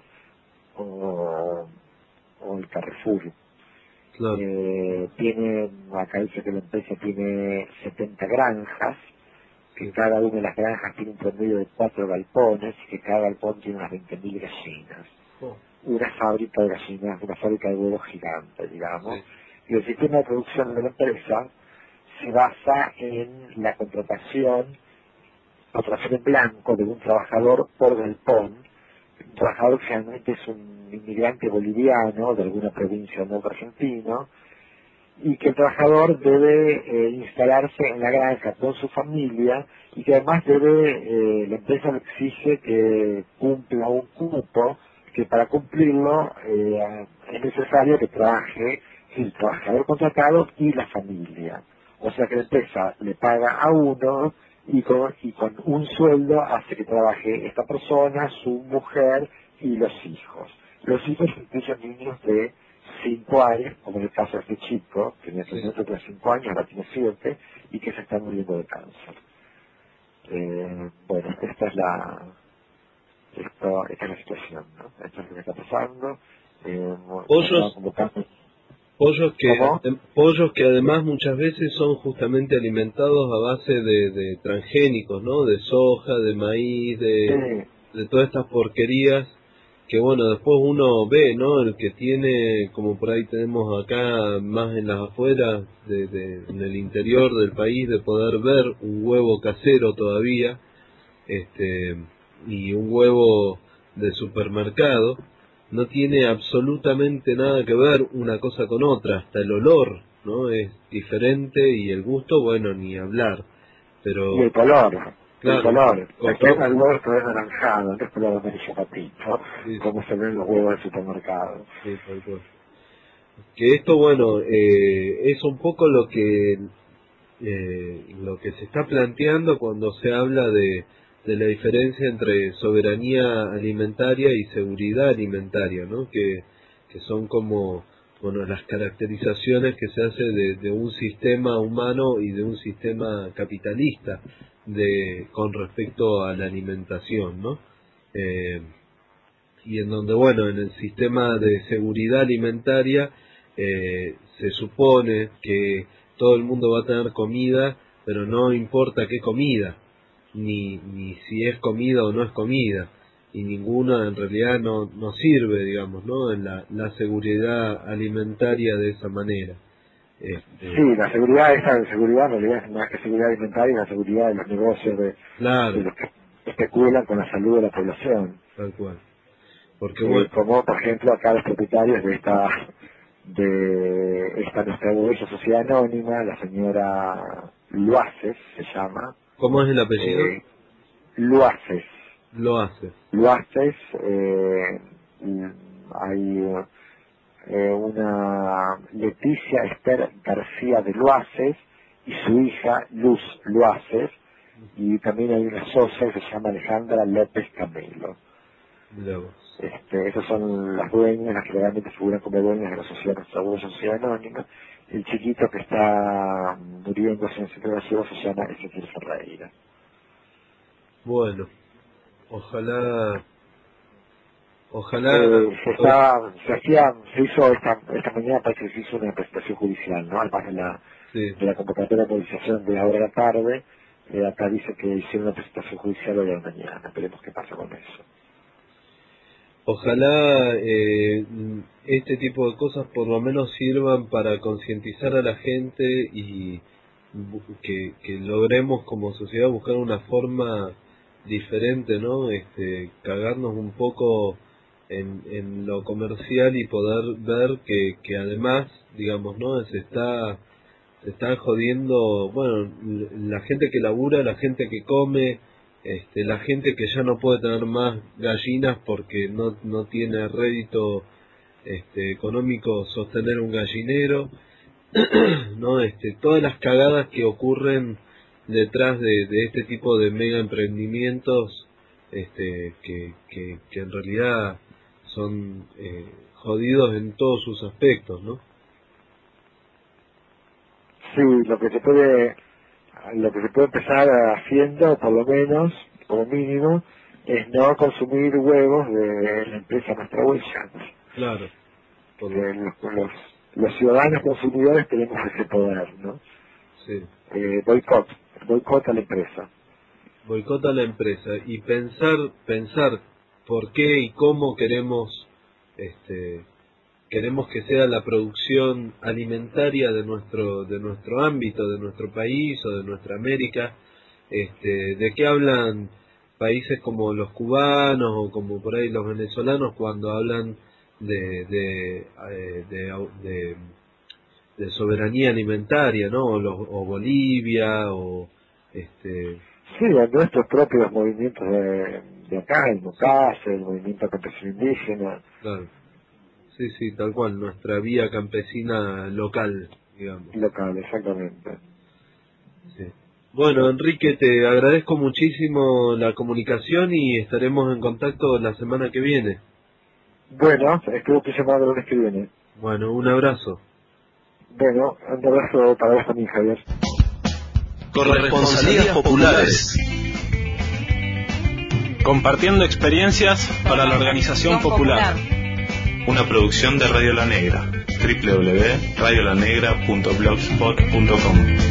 o, o el Carrefour. Claro. Eh, tiene, acá dice que la empresa tiene setenta granjas, que sí. Cada una de las granjas tiene un promedio de cuatro galpones, y que cada galpón tiene unas veinte mil gallinas. Oh. Una fábrica de gallinas, una fábrica de huevos gigante, digamos. Sí. Y el sistema de producción de la empresa se basa en la contratación, contratación en blanco de un trabajador por galpón. Un trabajador que generalmente es un inmigrante boliviano de alguna provincia del norte argentino, y que el trabajador debe eh, instalarse en la granja con su familia, y que además debe, eh, la empresa le exige que cumpla un cupo, que para cumplirlo eh, es necesario que trabaje el trabajador contratado y la familia. O sea que la empresa le paga a uno y con, y con un sueldo hace que trabaje esta persona, su mujer y los hijos. Los hijos incluyen niños de cinco años, como en el caso de este chico, que tenía sí. cinco años, ahora tiene siete, y que se está muriendo de cáncer. Eh, bueno, esta es la esto, esta es la situación, ¿no? Esto es lo que está pasando. Eh, pollos, pollos, que, pollos que además muchas veces son justamente alimentados a base de, de transgénicos, ¿no? De soja, de maíz, de, sí. de todas estas porquerías que bueno, después uno ve, ¿no? El que tiene, como por ahí tenemos acá, más en las afueras, de, de, en el interior del país, de poder ver un huevo casero todavía, este, y un huevo de supermercado, no tiene absolutamente nada que ver una cosa con otra, hasta el olor, ¿no? Es diferente, y el gusto, bueno, ni hablar, pero... Y el color. Claro, el color, con el crema del huevo es naranjado, no es color amarillo patito, sí, como se ven los huevos del supermercado. Sí, tal cual. Que esto, bueno, eh, es un poco lo que eh, lo que se está planteando cuando se habla de, de la diferencia entre soberanía alimentaria y seguridad alimentaria, ¿no? Que, que son como, bueno, las caracterizaciones que se hace de, de un sistema humano y de un sistema capitalista de con respecto a la alimentación, ¿no? Eh, y en donde, bueno, en el sistema de seguridad alimentaria eh, se supone que todo el mundo va a tener comida, pero no importa qué comida, ni, ni si es comida o no es comida, y ninguna en realidad no, no sirve, digamos, ¿no? En la, la seguridad alimentaria de esa manera. Este... Sí, la seguridad, esa seguridad en realidad es más que seguridad alimentaria, es la seguridad de los negocios, de, claro. de los que especulan con la salud de la población. Tal cual. Porque, eh, bueno, como por ejemplo acá los propietarios de esta de esta nuestra bella sociedad anónima, la señora Luaces se llama. ¿Cómo es el apellido? Eh, Luaces. Lo hace. Luaces, eh, hay eh, una Leticia Esther García de Luaces y su hija Luz Luaces, y también hay una socia que se llama Alejandra López Camelo. Este, esas son las dueñas, las que realmente figuran como dueñas de la sociedad, nuestra buena sociedad anónima. El chiquito que está muriéndose en el centro de la ciudad se llama Ezequiel Ferreira. Bueno, ojalá, ojalá... Eh, se, está, se, hacía, se hizo esta, esta mañana, parece que se hizo una presentación judicial, ¿no? Además de la, sí. de la convocatoria de movilización de ahora a la tarde, eh, acá dice que hicieron una presentación judicial hoy a la mañana. Esperemos qué pasa con eso. Ojalá eh, este tipo de cosas por lo menos sirvan para concientizar a la gente y que, que logremos como sociedad buscar una forma diferente, ¿no? Este, cagarnos un poco en, en lo comercial y poder ver que, que además, digamos, ¿no? Se está, se está jodiendo, bueno, la gente que labura, la gente que come, Este, la gente que ya no puede tener más gallinas porque no, no tiene rédito este, económico sostener un gallinero, no, este, todas las cagadas que ocurren detrás de, de este tipo de mega emprendimientos, este, que, que, que en realidad son eh, jodidos en todos sus aspectos, ¿no? Sí, lo que se puede lo que se puede empezar haciendo, por lo menos, como mínimo, es no consumir huevos de la empresa Nuestra Huella. Claro. Porque los, los, los ciudadanos consumidores tenemos ese poder, ¿no? Sí. Eh, boicot, boicot a la empresa. Boicot a la empresa y pensar, pensar por qué y cómo queremos, este, queremos que sea la producción alimentaria de nuestro de nuestro ámbito, de nuestro país o de nuestra América. Este, de qué hablan países como los cubanos o como por ahí los venezolanos cuando hablan de de, eh, de, de, de soberanía alimentaria, ¿no? O, los, o Bolivia o este sí, a nuestros propios movimientos de, de acá, el MOCASE, el movimiento campesino indígena. Claro. Sí, sí, tal cual, nuestra vía campesina local, digamos. Local, exactamente. Sí. Bueno, Enrique, te agradezco muchísimo la comunicación y estaremos en contacto la semana que viene. Bueno, espero que llamado el lunes que viene. Bueno, un abrazo. Bueno, un abrazo para vos también, Javier. Corresponsalías populares. Compartiendo experiencias para la organización popular. Una producción de Radio La Negra. doble u doble u doble u punto radio la negra punto blogspot punto com.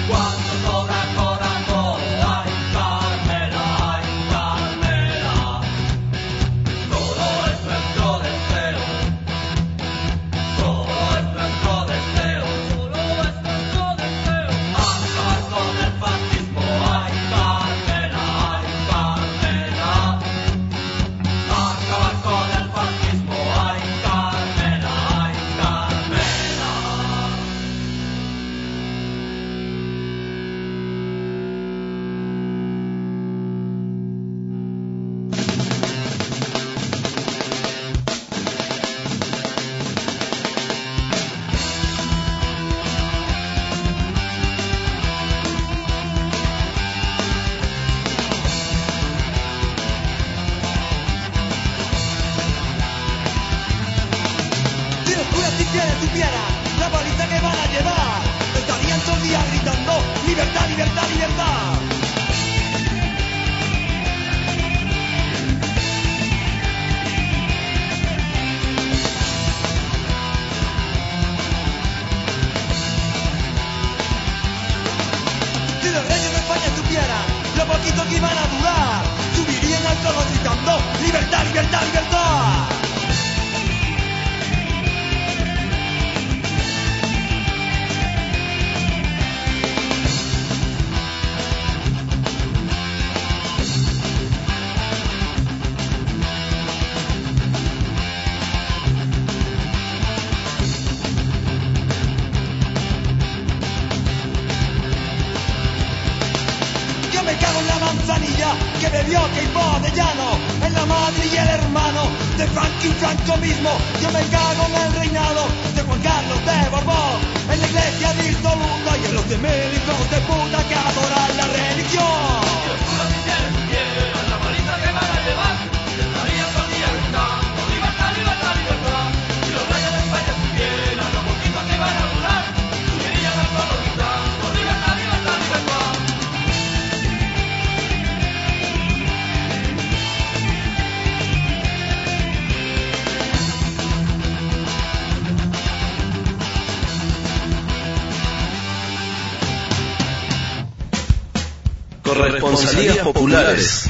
Corresponsalías populares.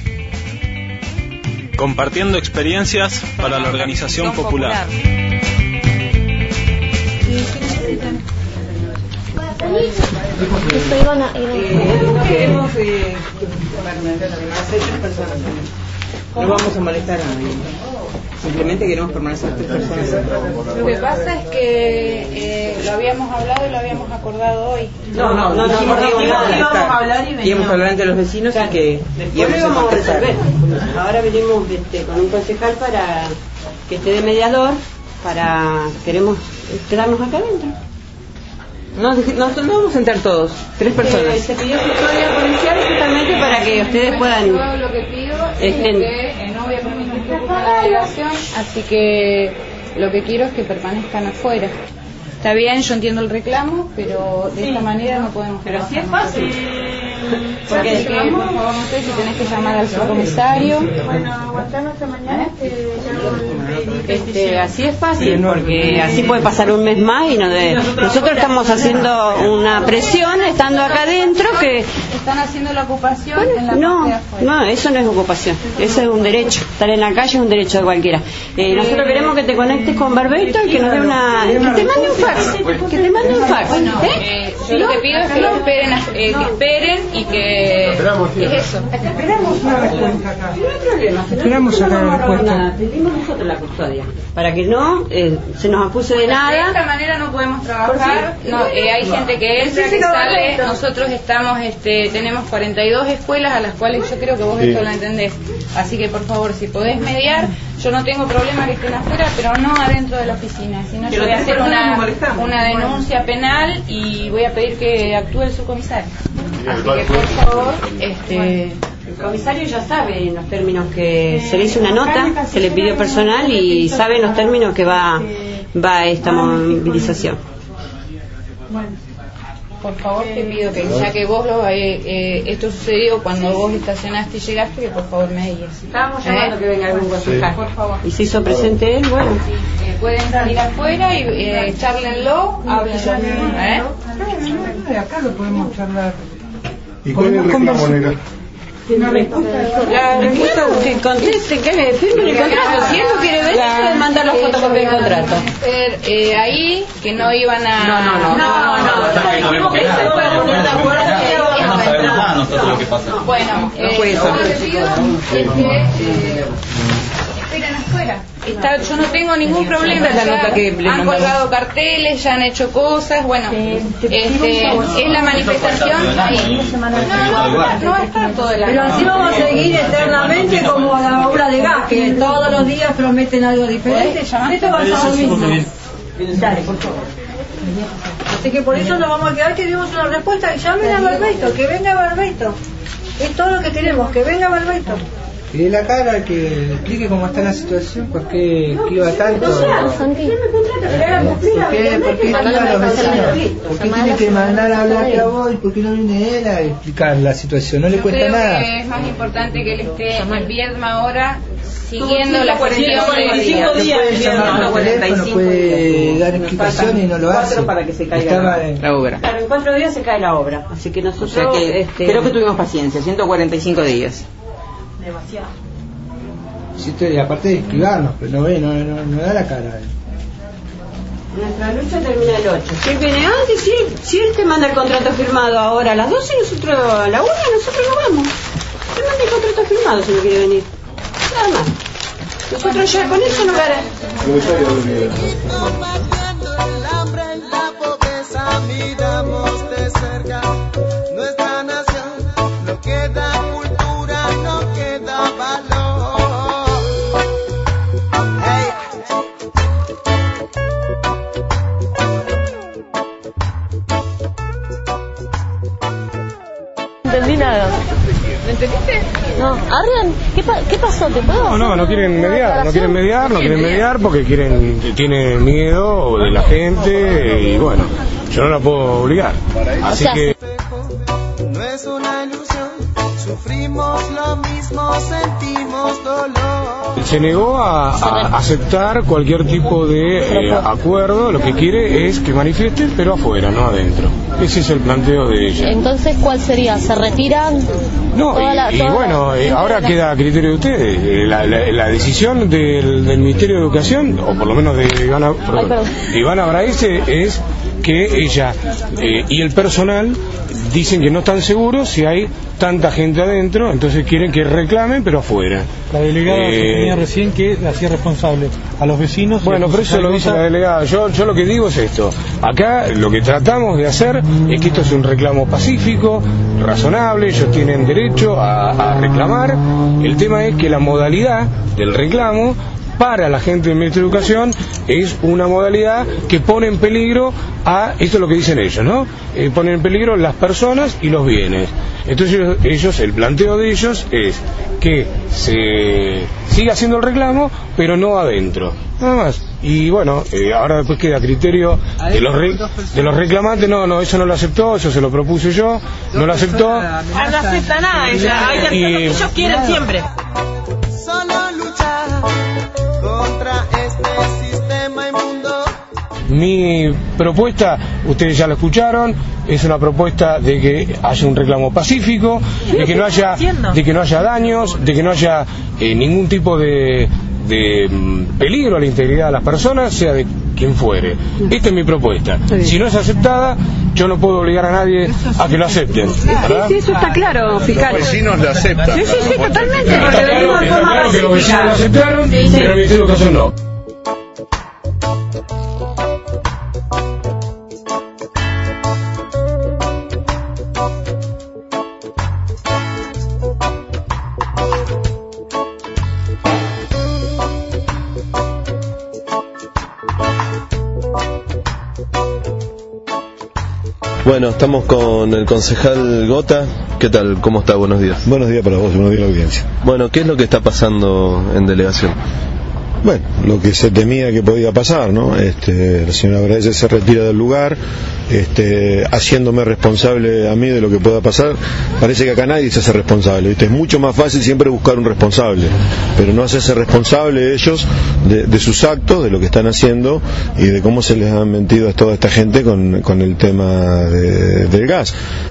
Compartiendo experiencias para la organización popular. Queremos no vamos a molestar a nadie. Simplemente queremos permanecer tres personas. Lo que pasa es que eh, lo habíamos hablado y lo habíamos acordado hoy. No, no, no dijimos nada. Íbamos a hablar y íbamos a hablar entre los vecinos y que íbamos a resolver. Ahora venimos este, con un concejal para que esté de mediador, para queremos quedarnos acá adentro. No, no, no vamos a entrar todos, tres personas. Eh, se pidió custodia policial justamente para que ustedes puedan. Yo lo que pido es que eh, no voy a permitir que ocupen la delegación, así que lo que quiero es que permanezcan afuera. Está bien, yo entiendo el reclamo, pero de sí. esta manera no podemos. Pero así es fácil. Porque es que, por favor, no sé si tenés que llamar al subcomisario. Bueno, aguantarnos hasta mañana. Este, este, así es fácil, porque así puede pasar un mes más y no debe. Nosotros estamos haciendo una presión, estando acá adentro, que están haciendo la ocupación bueno, en la no, parte de afuera. No, eso no es ocupación, eso es un derecho. Estar en la calle es un derecho de cualquiera. Eh, nosotros queremos que te conectes con Barbeito y que nos dé una, que te mande un fax, que te mande un fax. Bueno, eh, yo lo que pido es que lo esperen, eh, que esperen y que es eso. Esperamos una respuesta acá. No hay problema. Esperamos a la respuesta. Pedimos nosotros la custodia para que no eh, se nos acuse de nada. De esta manera no podemos trabajar. No, eh, hay gente que entra, que sale. Nosotros estamos, este, tenemos cuarenta y dos escuelas a las cuales yo creo que vos esto lo entendés. Así que por favor, si podés mediar, yo no tengo problema que estén afuera, pero no adentro de la oficina. Si no, yo voy a hacer una, una denuncia penal y voy a pedir que actúe el subcomisario. Así que por favor, este, el comisario ya sabe en los términos que se le hizo una nota, se le pidió personal y sabe en los términos que va va esta movilización. Bueno, por favor te pido que ya que vos lo eh, eh, esto sucedió cuando vos estacionaste y llegaste, que por favor me digas. Estábamos llamando ¿Eh? que venga algún concejal. Por favor. Y se hizo presente él, bueno. Sí, eh, pueden salir afuera y eh, charlenlo, háblenlo. ¿Eh? y acá lo podemos charlar. ¿Y cuál es el reclamo, negra? La respuesta que conteste, que le firme el contrato. Si él no quiere venir, puede mandar las fotocopias del contrato. Ser, eh, ahí, que no iban a... No, no, no. No, no, no. Bueno, eh, lo que pido es que eh, esperen afuera. Está, yo no tengo ningún problema, ya han colgado carteles, ya han hecho cosas, bueno, este, es la manifestación ahí. No, no, no, no va a estar todo el año. Pero así vamos a seguir eternamente como la obra de gas, que todos los días prometen algo diferente. Esto va a ser lo mismo. Dale, por favor. Así que por eso nos vamos a quedar, que dimos una respuesta, que llamen a Barbeito, que venga Barbeito. Es todo lo que queremos, que venga Barbeito. Y de la cara que explique cómo está la situación, por qué iba tanto. ¿Por qué, por qué iba a los vecinos? ¿Por qué tiene que mandar a hablar a vos? ¿Por qué no viene él a explicar la situación? No le cuesta nada. Creo que es más importante que él esté en Viedma ahora siguiendo la cuestión de días. Puede llamar por teléfono, puede dar explicación y no lo hace. Para que se caiga la obra. Claro, en cuatro días se cae la obra, así que nosotros... O sea que este... creo que tuvimos paciencia, ciento cuarenta y cinco días. Demasiado. Sí, y aparte de esquivarnos, pero no ve, no, no, no da la cara. Nuestra lucha termina el ocho. Si él viene antes, si él, si él te manda el contrato firmado ahora a las doce, nosotros a la una, nosotros nos vamos. Él manda el contrato firmado si no quiere venir. Nada más. Nosotros ya con eso no hará. Miramos de cerca nuestra nación, no queda cultura, no queda valor. Hey. No entendí nada. ¿Me entendiste? No, Arren, ¿qué, pa ¿qué pasó? ¿Te puedo? No, no, no quieren mediar, no quieren mediar, no quieren mediar porque quieren, tienen miedo de la gente y bueno, yo no la puedo obligar. Así que... No es una ilusión, sufrimos lo mismo, sentimos dolor. Se negó a, a aceptar cualquier tipo de eh, acuerdo, lo que quiere es que manifiesten, pero afuera, no adentro. Ese es el planteo de ella. Entonces, ¿cuál sería? ¿Se retiran? No, y, la, y bueno, eh, ahora la... queda a criterio de ustedes. Eh, la, la, la decisión del, del Ministerio de Educación, o por lo menos de Ivana, perdón, de Ivana Braise, es que ella eh, y el personal dicen que no están seguros si hay tanta gente adentro, entonces quieren que reclamen, pero afuera. La delegada eh, tenía recién que hacía responsable a los vecinos. Bueno, pero eso lo dice la delegada. Yo, yo lo que digo es esto. Acá lo que tratamos de hacer es que esto es un reclamo pacífico, razonable, ellos tienen derecho a, a reclamar. El tema es que la modalidad del reclamo para la gente del Ministerio de Educación es una modalidad que pone en peligro a, esto es lo que dicen ellos, ¿no? Eh, ponen en peligro las personas y los bienes. Entonces ellos, ellos, el planteo de ellos es que se siga haciendo el reclamo, pero no adentro, nada más. Y bueno, eh, ahora después queda a criterio de los, re, de los reclamantes. No, no, eso no lo aceptó, eso se lo propuse yo, no lo aceptó. Ah, no acepta nada ella, hay que hacer lo que ellos quieren siempre. Solo luchar contra este sistema inmundo. Mi propuesta, ustedes ya lo escucharon, es una propuesta de que haya un reclamo pacífico, de que no haya, de que no haya daños, de que no haya eh, ningún tipo de, de um, peligro a la integridad de las personas, sea de quien fuere. Esta es mi propuesta. Si no es aceptada, yo no puedo obligar a nadie a que lo acepten. ¿Verdad? Sí, sí, eso está claro, fiscal. Los vecinos lo aceptan. Sí, sí, sí, totalmente. Está claro, está claro que los vecinos lo aceptaron, pero el Ministerio de Educación no. Bueno, estamos con el concejal Gota. ¿Qué tal? ¿Cómo está? Buenos días. Buenos días para vos, buenos días a la audiencia. Bueno, ¿qué es lo que está pasando en delegación? Bueno, lo que se temía que podía pasar, ¿no? Este, la señora Grace se retira del lugar, este, haciéndome responsable a mí de lo que pueda pasar. Parece que acá nadie se hace responsable, ¿viste? Es mucho más fácil siempre buscar un responsable, pero no hacerse responsable ellos de, de sus actos, de lo que están haciendo y de cómo se les han mentido a toda esta gente con, con el tema de, del gas.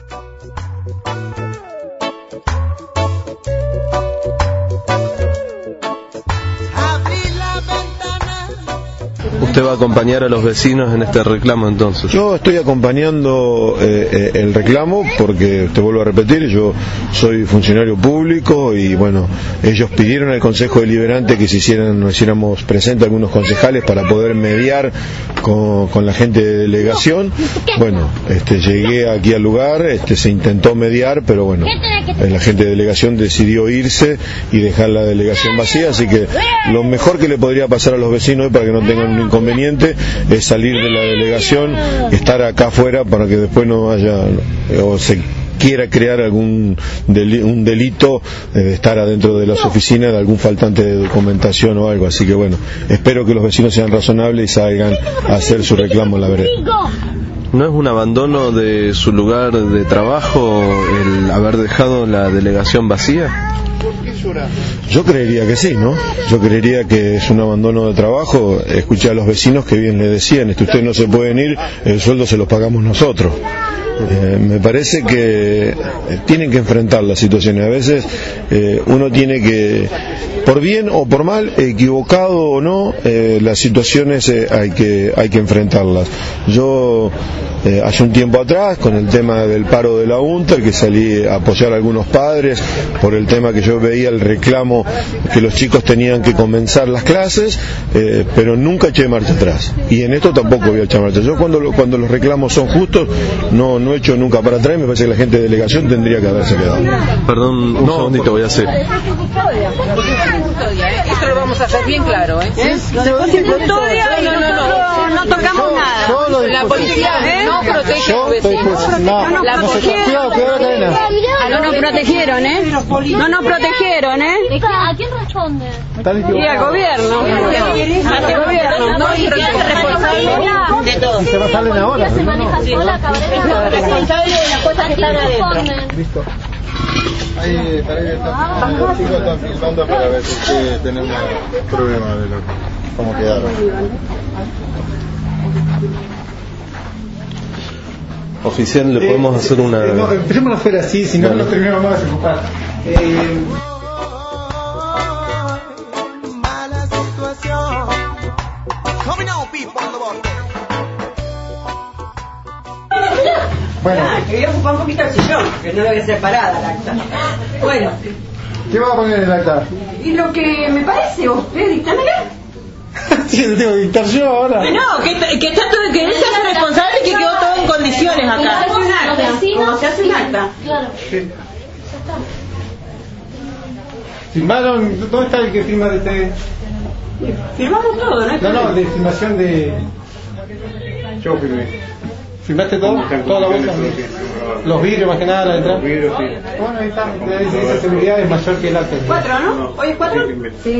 ¿Usted va a acompañar a los vecinos en este reclamo entonces? Yo estoy acompañando eh, eh, el reclamo porque, te vuelvo a repetir, yo soy funcionario público y bueno, ellos pidieron al Consejo Deliberante que se hicieran, nos hiciéramos presentes algunos concejales para poder mediar con, con la gente de delegación. Bueno, este, llegué aquí al lugar, este, se intentó mediar, pero bueno, eh, la gente de delegación decidió irse y dejar la delegación vacía, así que lo mejor que le podría pasar a los vecinos para que no tengan un inconveniente es salir de la delegación, estar acá afuera para que después no haya o se quiera crear algún deli- un delito de estar adentro de las oficinas de algún faltante de documentación o algo. Así que bueno, espero que los vecinos sean razonables y salgan a hacer su reclamo en la vereda. ¿No es un abandono de su lugar de trabajo el haber dejado la delegación vacía? Yo creería que sí, ¿no? Yo creería que es un abandono de trabajo. Escuché a los vecinos que bien le decían, esto ustedes no se pueden ir, el sueldo se lo pagamos nosotros. Eh, me parece que tienen que enfrentar las situaciones. A veces eh, uno tiene que, por bien o por mal, equivocado o no, eh, las situaciones eh, hay que hay que enfrentarlas. Yo eh, hace un tiempo atrás, con el tema del paro de la UNTER, que salí a apoyar a algunos padres por el tema que yo veía el reclamo que los chicos tenían que comenzar las clases, eh, pero nunca eché marcha atrás. Y en esto tampoco voy a echar marcha. Yo cuando cuando los reclamos son justos, no no he hecho nunca para atrás. Me parece que la gente de delegación tendría que haberse quedado. Perdón, un no, segundito voy a hacer. Esto lo vamos a hacer bien claro, ¿eh? ¿Eh? No, no, no, no tocamos nada. La policía no protege a los vecinos. No nos protegieron. No nos protegieron, ¿eh? No nos protegieron, ¿eh? ¿A quién responde? Y al gobierno. Al gobierno. No, y es responsable de todo. Se salen ahora. Se maneja sola, Cabrera. Responsable de las cosas que están adentro. Listo. Ahí, para que están, los chicos están filmando para ver si ustedes tienen un problema de lo, cómo quedaron. Oficial, ¿le podemos eh, hacer una...? Eh, no, empecemos a hacer así, si no, no terminamos más de ocupar. Eh... Mala situación. Coming on, people on the board. Bueno. Ah, que voy a ocupar un poquito el sillón, que no lo voy a hacer parada la acta. Bueno. ¿Qué va a poner en el acta? Y lo que me parece, usted dictamina. Sí, lo tengo que dictar yo ahora. No, que, que está todo, que él se hace responsable y que quedó todo en condiciones acá. Como se hace un acta. Como se hace un acta. Claro. Sí. ¿Firmaron? ¿Dónde está el que firma de este? Firmamos todo, ¿no? No, no, de filmación de... Yo firmé. ¿Firmaste todo? ¿Toda la bolsa? Los vidrios más que nada, la entrada. Los vidrios, sí. Bueno, ahí está. Esa seguridad es mayor que el acta. ¿Cuatro, no? ¿Hoy es cuatro? Sí.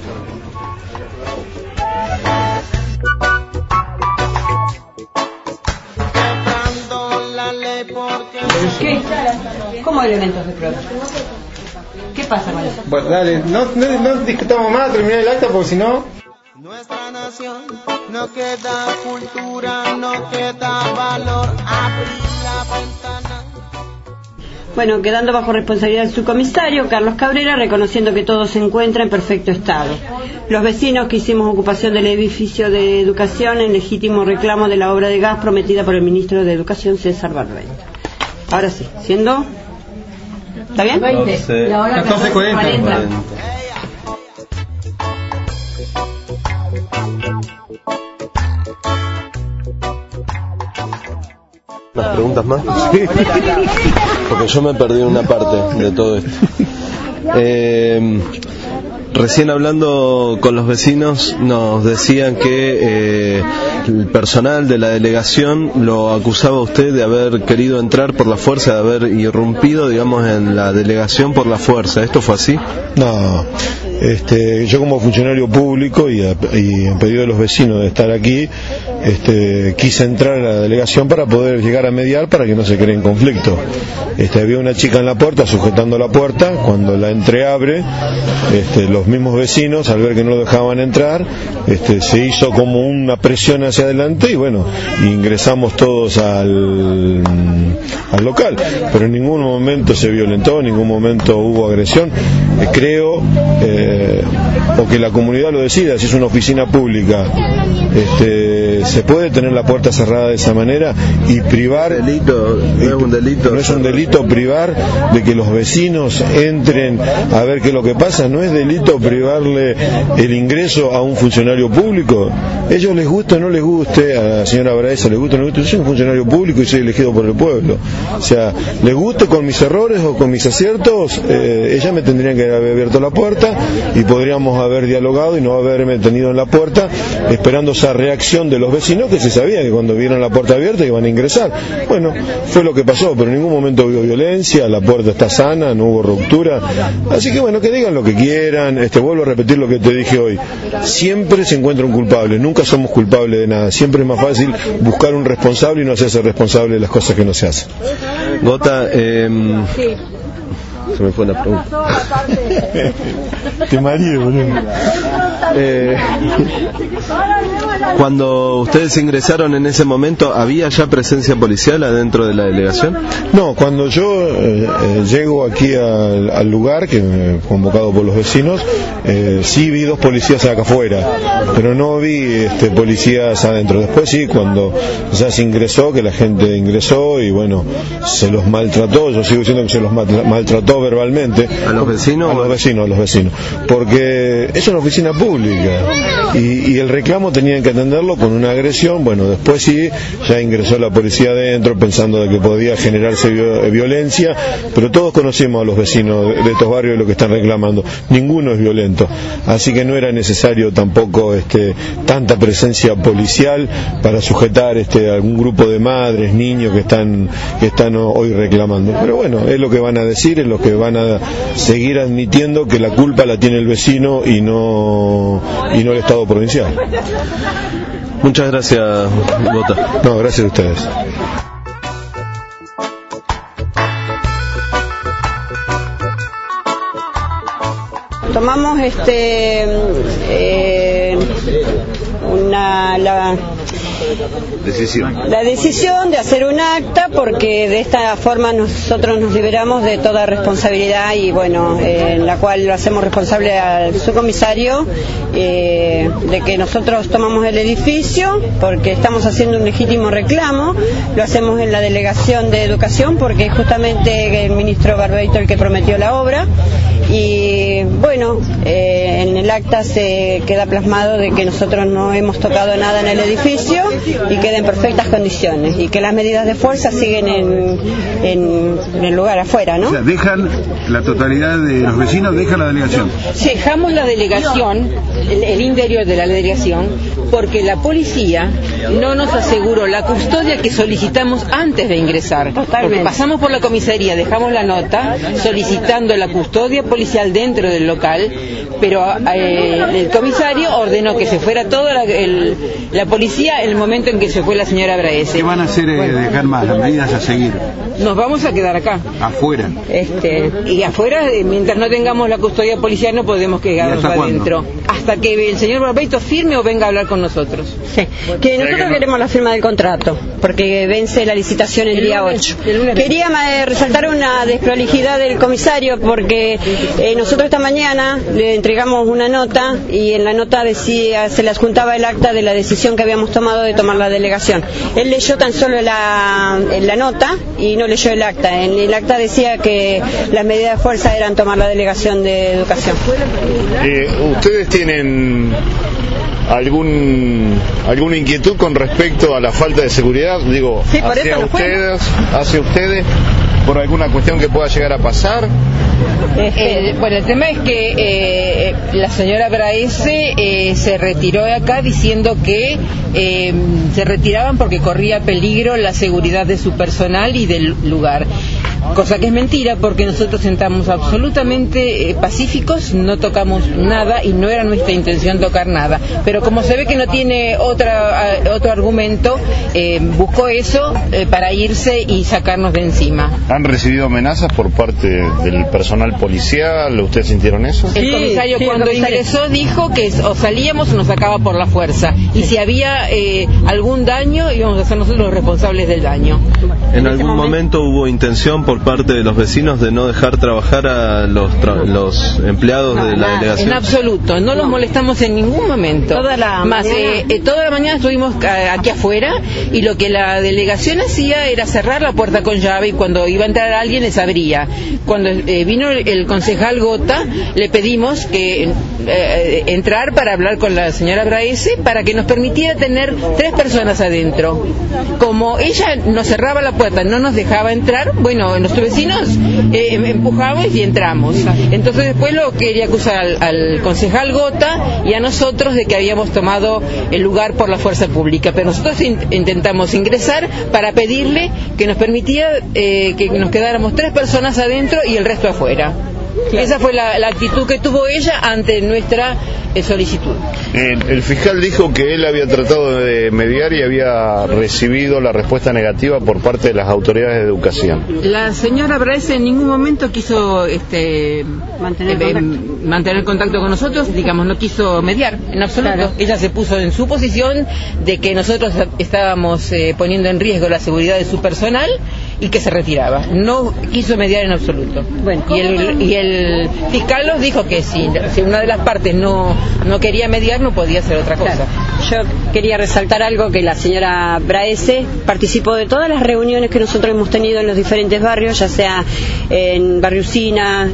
¿Qué? ¿Cómo elementos de prueba? ¿Qué pasa con eso? Bueno, dale, no, no, no discutamos más, terminar el acta porque si no... Nuestra nación no queda cultura, no queda valor. Abrir la ventana. Bueno, quedando bajo responsabilidad del subcomisario Carlos Cabrera, reconociendo que todo se encuentra en perfecto estado. Los vecinos que hicimos ocupación del edificio de educación en legítimo reclamo de la obra de gas prometida por el ministro de Educación, César Barbeito. Ahora sí, siendo... ¿Está bien? catorce cuarenta. ¿Las preguntas más? Sí. Porque yo me perdí una parte de todo esto. Eh, recién hablando con los vecinos nos decían que eh, el personal de la delegación lo acusaba a usted de haber querido entrar por la fuerza, de haber irrumpido, digamos, en la delegación por la fuerza. ¿Esto fue así? No, este, yo como funcionario público y, a, y en pedido de los vecinos de estar aquí, este, quise entrar a la delegación para poder llegar a mediar para que no se creen conflicto. Este, había una chica en la puerta sujetando la puerta, cuando la entreabre, este, los mismos vecinos al ver que no lo dejaban entrar, este, se hizo como una presión hacia adelante y bueno, ingresamos todos al, al local, pero en ningún momento se violentó, en ningún momento hubo agresión. Eh, creo, eh, o que la comunidad lo decida, si es una oficina pública, este, se puede tener la puerta cerrada de esa manera y privar, delito, no es un delito, no es un delito privar de que los vecinos entren a ver qué es lo que pasa, no es delito privarle el ingreso a un funcionario público. Ellos les guste o no les guste, a la señora Braesa les guste o no les guste, yo soy un funcionario público y soy elegido por el pueblo. O sea, les guste con mis errores o con mis aciertos, eh, ella me tendría que haber abierto la puerta y podríamos haber dialogado y no haberme tenido en la puerta esperando esa reacción de los vecinos que se sabía que cuando vieron la puerta abierta iban a ingresar. Bueno, fue lo que pasó, pero en ningún momento hubo violencia, la puerta está sana, no hubo ruptura. Así que bueno, que digan lo que quieran. Este, vuelvo a repetir lo que te dije hoy. Siempre se encuentra un culpable, nunca somos culpables de nada. Siempre es más fácil buscar un responsable y no hacerse responsable de las cosas que no se hacen. Gota, eh, se me fue la pregunta. Te mareé, boludo. Eh, cuando ustedes ingresaron en ese momento, ¿había ya presencia policial adentro de la delegación? No, cuando yo eh, eh, llego aquí al, al lugar, que me he convocado por los vecinos, eh, sí vi dos policías acá afuera, pero no vi este, policías adentro. Después sí, cuando ya se ingresó, que la gente ingresó y bueno, se los maltrató, yo sigo diciendo que se los maltrató verbalmente. ¿A los vecinos? A los vecinos, a los vecinos. Porque es una oficina pública y, y el reclamo tenían que atenderlo con una agresión. Bueno, después sí, ya ingresó la policía adentro pensando de que podía generarse violencia, pero todos conocemos a los vecinos de estos barrios lo que están reclamando. Ninguno es violento. Así que no era necesario tampoco este, tanta presencia policial para sujetar este, algún grupo de madres, niños que están, que están hoy reclamando. Pero bueno, es lo que van a decir, es lo que van a seguir admitiendo, que la culpa la tiene el vecino y no, y no el Estado provincial. Muchas gracias, Gota. No, gracias a ustedes. Tomamos este eh, una la decisión. La decisión de hacer un acta porque de esta forma nosotros nos liberamos de toda responsabilidad y bueno, eh, en la cual lo hacemos responsable al subcomisario eh, de que nosotros tomamos el edificio porque estamos haciendo un legítimo reclamo, lo hacemos en la delegación de educación porque es justamente el ministro Barbeito el que prometió la obra y bueno, eh, en el acta se queda plasmado de que nosotros no hemos tocado nada en el edificio y queda en perfectas condiciones y que las medidas de fuerza siguen en, en, en el lugar afuera, ¿no? O sea, dejan la totalidad de los vecinos, dejan la delegación. Dejamos la delegación, el, el interior de la delegación, porque la policía no nos aseguró la custodia que solicitamos antes de ingresar. Totalmente. Porque pasamos por la comisaría, dejamos la nota solicitando la custodia policial dentro del local, pero eh, el comisario ordenó que se fuera toda la, el, la policía en el momento en que se fue la señora Braese. ¿Qué van a hacer? Eh, bueno, dejar más las medidas a seguir. Nos vamos a quedar acá. Afuera. Este, y afuera, mientras no tengamos la custodia policial, no podemos quedarnos adentro. Hasta que el señor Barbeito firme o venga a hablar con nosotros. Sí. Que nosotros queremos la firma del contrato, porque vence la licitación el, el día lunes, ocho. El Quería eh, resaltar una desprolijidad del comisario, porque eh, nosotros esta mañana le entregamos una nota y en la nota decía, se le adjuntaba el acta de la decisión que habíamos tomado de tomar la delegación. Él leyó tan solo la, la nota y no leyó el acta. En el acta decía que las medidas de fuerza eran tomar la delegación de educación. Eh, ¿Ustedes tienen algún alguna inquietud con respecto a la falta de seguridad? Digo, sí, hacia ustedes, hacia ustedes, por alguna cuestión que pueda llegar a pasar. Eh, bueno, el tema es que eh, la señora Braese eh, se retiró de acá diciendo que eh, se retiraban porque corría peligro la seguridad de su personal y del lugar. cosa que es mentira porque nosotros sentamos absolutamente eh, pacíficos, no tocamos nada y no era nuestra intención tocar nada, pero como se ve que no tiene otra, eh, otro argumento, eh, buscó eso eh, para irse y sacarnos de encima. ¿Han recibido amenazas por parte del personal policial? ¿Ustedes sintieron eso? El comisario sí, sí, cuando el comisario. ingresó dijo que o salíamos o nos sacaba por la fuerza, y si había eh, algún daño íbamos a ser nosotros los responsables del daño. ¿En algún momento hubo intención por parte de los vecinos de no dejar trabajar a los, tra los empleados no, de la nada, delegación? En absoluto, no, no los molestamos en ningún momento. Toda la Más, eh, eh, toda la mañana estuvimos aquí afuera y lo que la delegación hacía era cerrar la puerta con llave y cuando iba a entrar alguien les abría. Cuando eh, vino el, el concejal Gota, le pedimos que eh, entrar para hablar con la señora Braese para que nos permitiera tener tres personas adentro. Como ella nos cerraba la puerta, no nos dejaba entrar, bueno, nuestros vecinos eh, empujamos y entramos. Entonces después lo quería acusar al, al concejal Gota y a nosotros de que habíamos tomado el lugar por la fuerza pública, pero nosotros in intentamos ingresar para pedirle que nos permitía eh, que nos quedáramos tres personas adentro y el resto afuera. Claro. Esa fue la, la actitud que tuvo ella ante nuestra eh, solicitud. El, el fiscal dijo que él había tratado de mediar y había recibido la respuesta negativa por parte de las autoridades de educación. La señora Braese en ningún momento quiso este, mantener, eh, contacto. mantener contacto con nosotros, digamos, no quiso mediar en absoluto. Claro. Ella se puso en su posición de que nosotros estábamos eh, poniendo en riesgo la seguridad de su personal y que se retiraba. No quiso mediar en absoluto. Bueno, y el, y el fiscal nos dijo que si, si una de las partes no, no quería mediar, no podía hacer otra cosa. Claro. Yo quería resaltar algo, que la señora Braese participó de todas las reuniones que nosotros hemos tenido en los diferentes barrios, ya sea en Barrio Usina,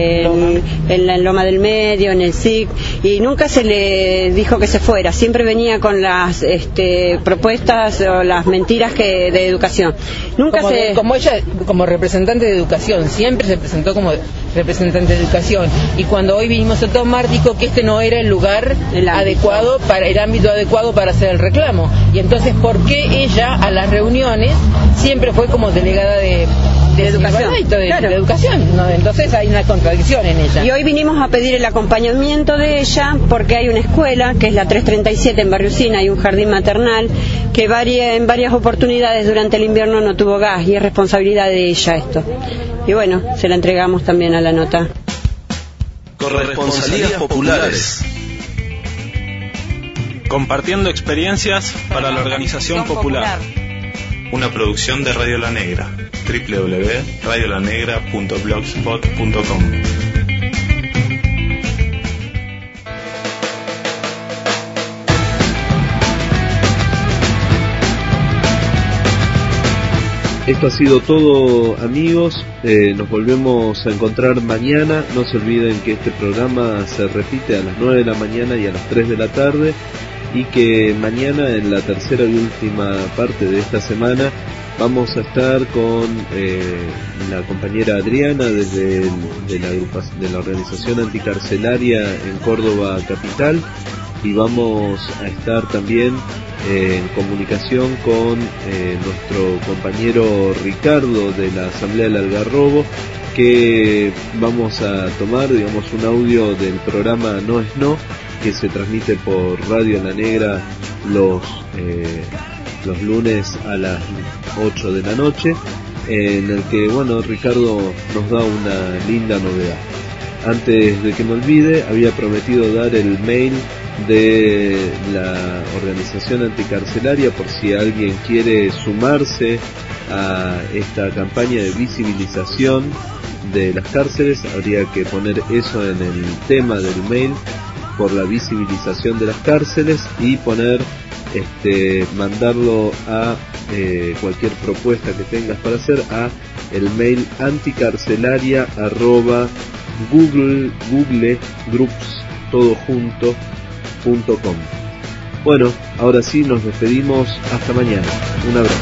en, en la Loma del Medio, en el S I C, y nunca se le dijo que se fuera, siempre venía con las este, propuestas o las mentiras que de educación. Nunca como, se... como ella, como representante de educación, siempre se presentó como representante de educación, y cuando hoy vinimos a tomar dijo que este no era el lugar el adecuado para el ámbito adecuado para hacer el reclamo, y entonces ¿por qué ella a las reuniones siempre fue como delegada de de educación, de, claro. de educación, ¿no? Entonces hay una contradicción en ella. Y hoy vinimos a pedir el acompañamiento de ella porque hay una escuela, que es la trescientos treinta y siete en Barrio Usina, hay un jardín maternal que varia, en varias oportunidades durante el invierno no tuvo gas, y es responsabilidad de ella esto. Y bueno, se la entregamos también a la nota. Corresponsalías populares. Compartiendo experiencias para la organización popular. Una producción de Radio La Negra. doble u doble u doble u punto radio la negra punto blogspot punto com. Esto ha sido todo, amigos. Eh, nos volvemos a encontrar mañana. No se olviden que este programa se repite a las nueve de la mañana y a las tres de la tarde, y que mañana, en la tercera y última parte de esta semana, vamos a estar con eh, la compañera Adriana desde el, de, la de la organización anticarcelaria en Córdoba Capital, y vamos a estar también eh, en comunicación con eh, nuestro compañero Ricardo de la Asamblea del Algarrobo, que vamos a tomar, digamos, un audio del programa No es No, que se transmite por Radio La Negra los eh, los lunes a las ocho de la noche, en el que, bueno, Ricardo nos da una linda novedad. Antes de que me olvide, había prometido dar el mail de la organización anticarcelaria por si alguien quiere sumarse a esta campaña de visibilización de las cárceles. Habría que poner eso en el tema del mail, por la visibilización de las cárceles, y poner este mandarlo a eh, cualquier propuesta que tengas para hacer a el mail anticarcelaria arroba google google groups todo junto punto com. Bueno, ahora sí nos despedimos, hasta mañana, un abrazo.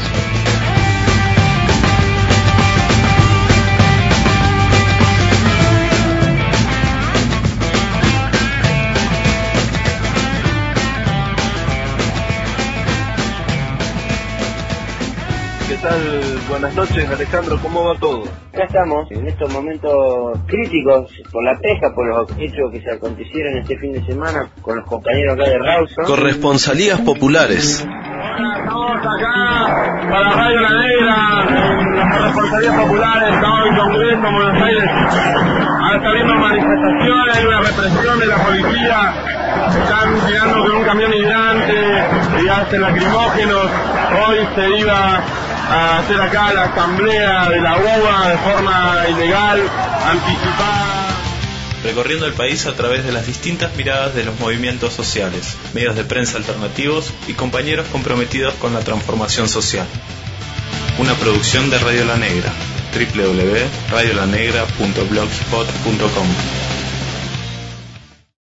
Buenas noches, Alejandro, ¿cómo va todo? Acá estamos, en estos momentos críticos por la pesca, por los hechos que se acontecieron este fin de semana con los compañeros acá de Rawson. Corresponsalías populares. Estamos acá para Radio La Negra, en las corresponsalías populares, estamos en Congreso, en Buenos Aires. Ahora está habiendo manifestaciones, hay una represión de la policía, están tirando con un camión hidrante y hacen lacrimógenos. Hoy se iba a hacer acá la asamblea de la U B A de forma ilegal, anticipada. Recorriendo el país a través de las distintas miradas de los movimientos sociales, medios de prensa alternativos y compañeros comprometidos con la transformación social. Una producción de Radio La Negra, doble u doble u doble u punto radio la negra punto blogspot punto com.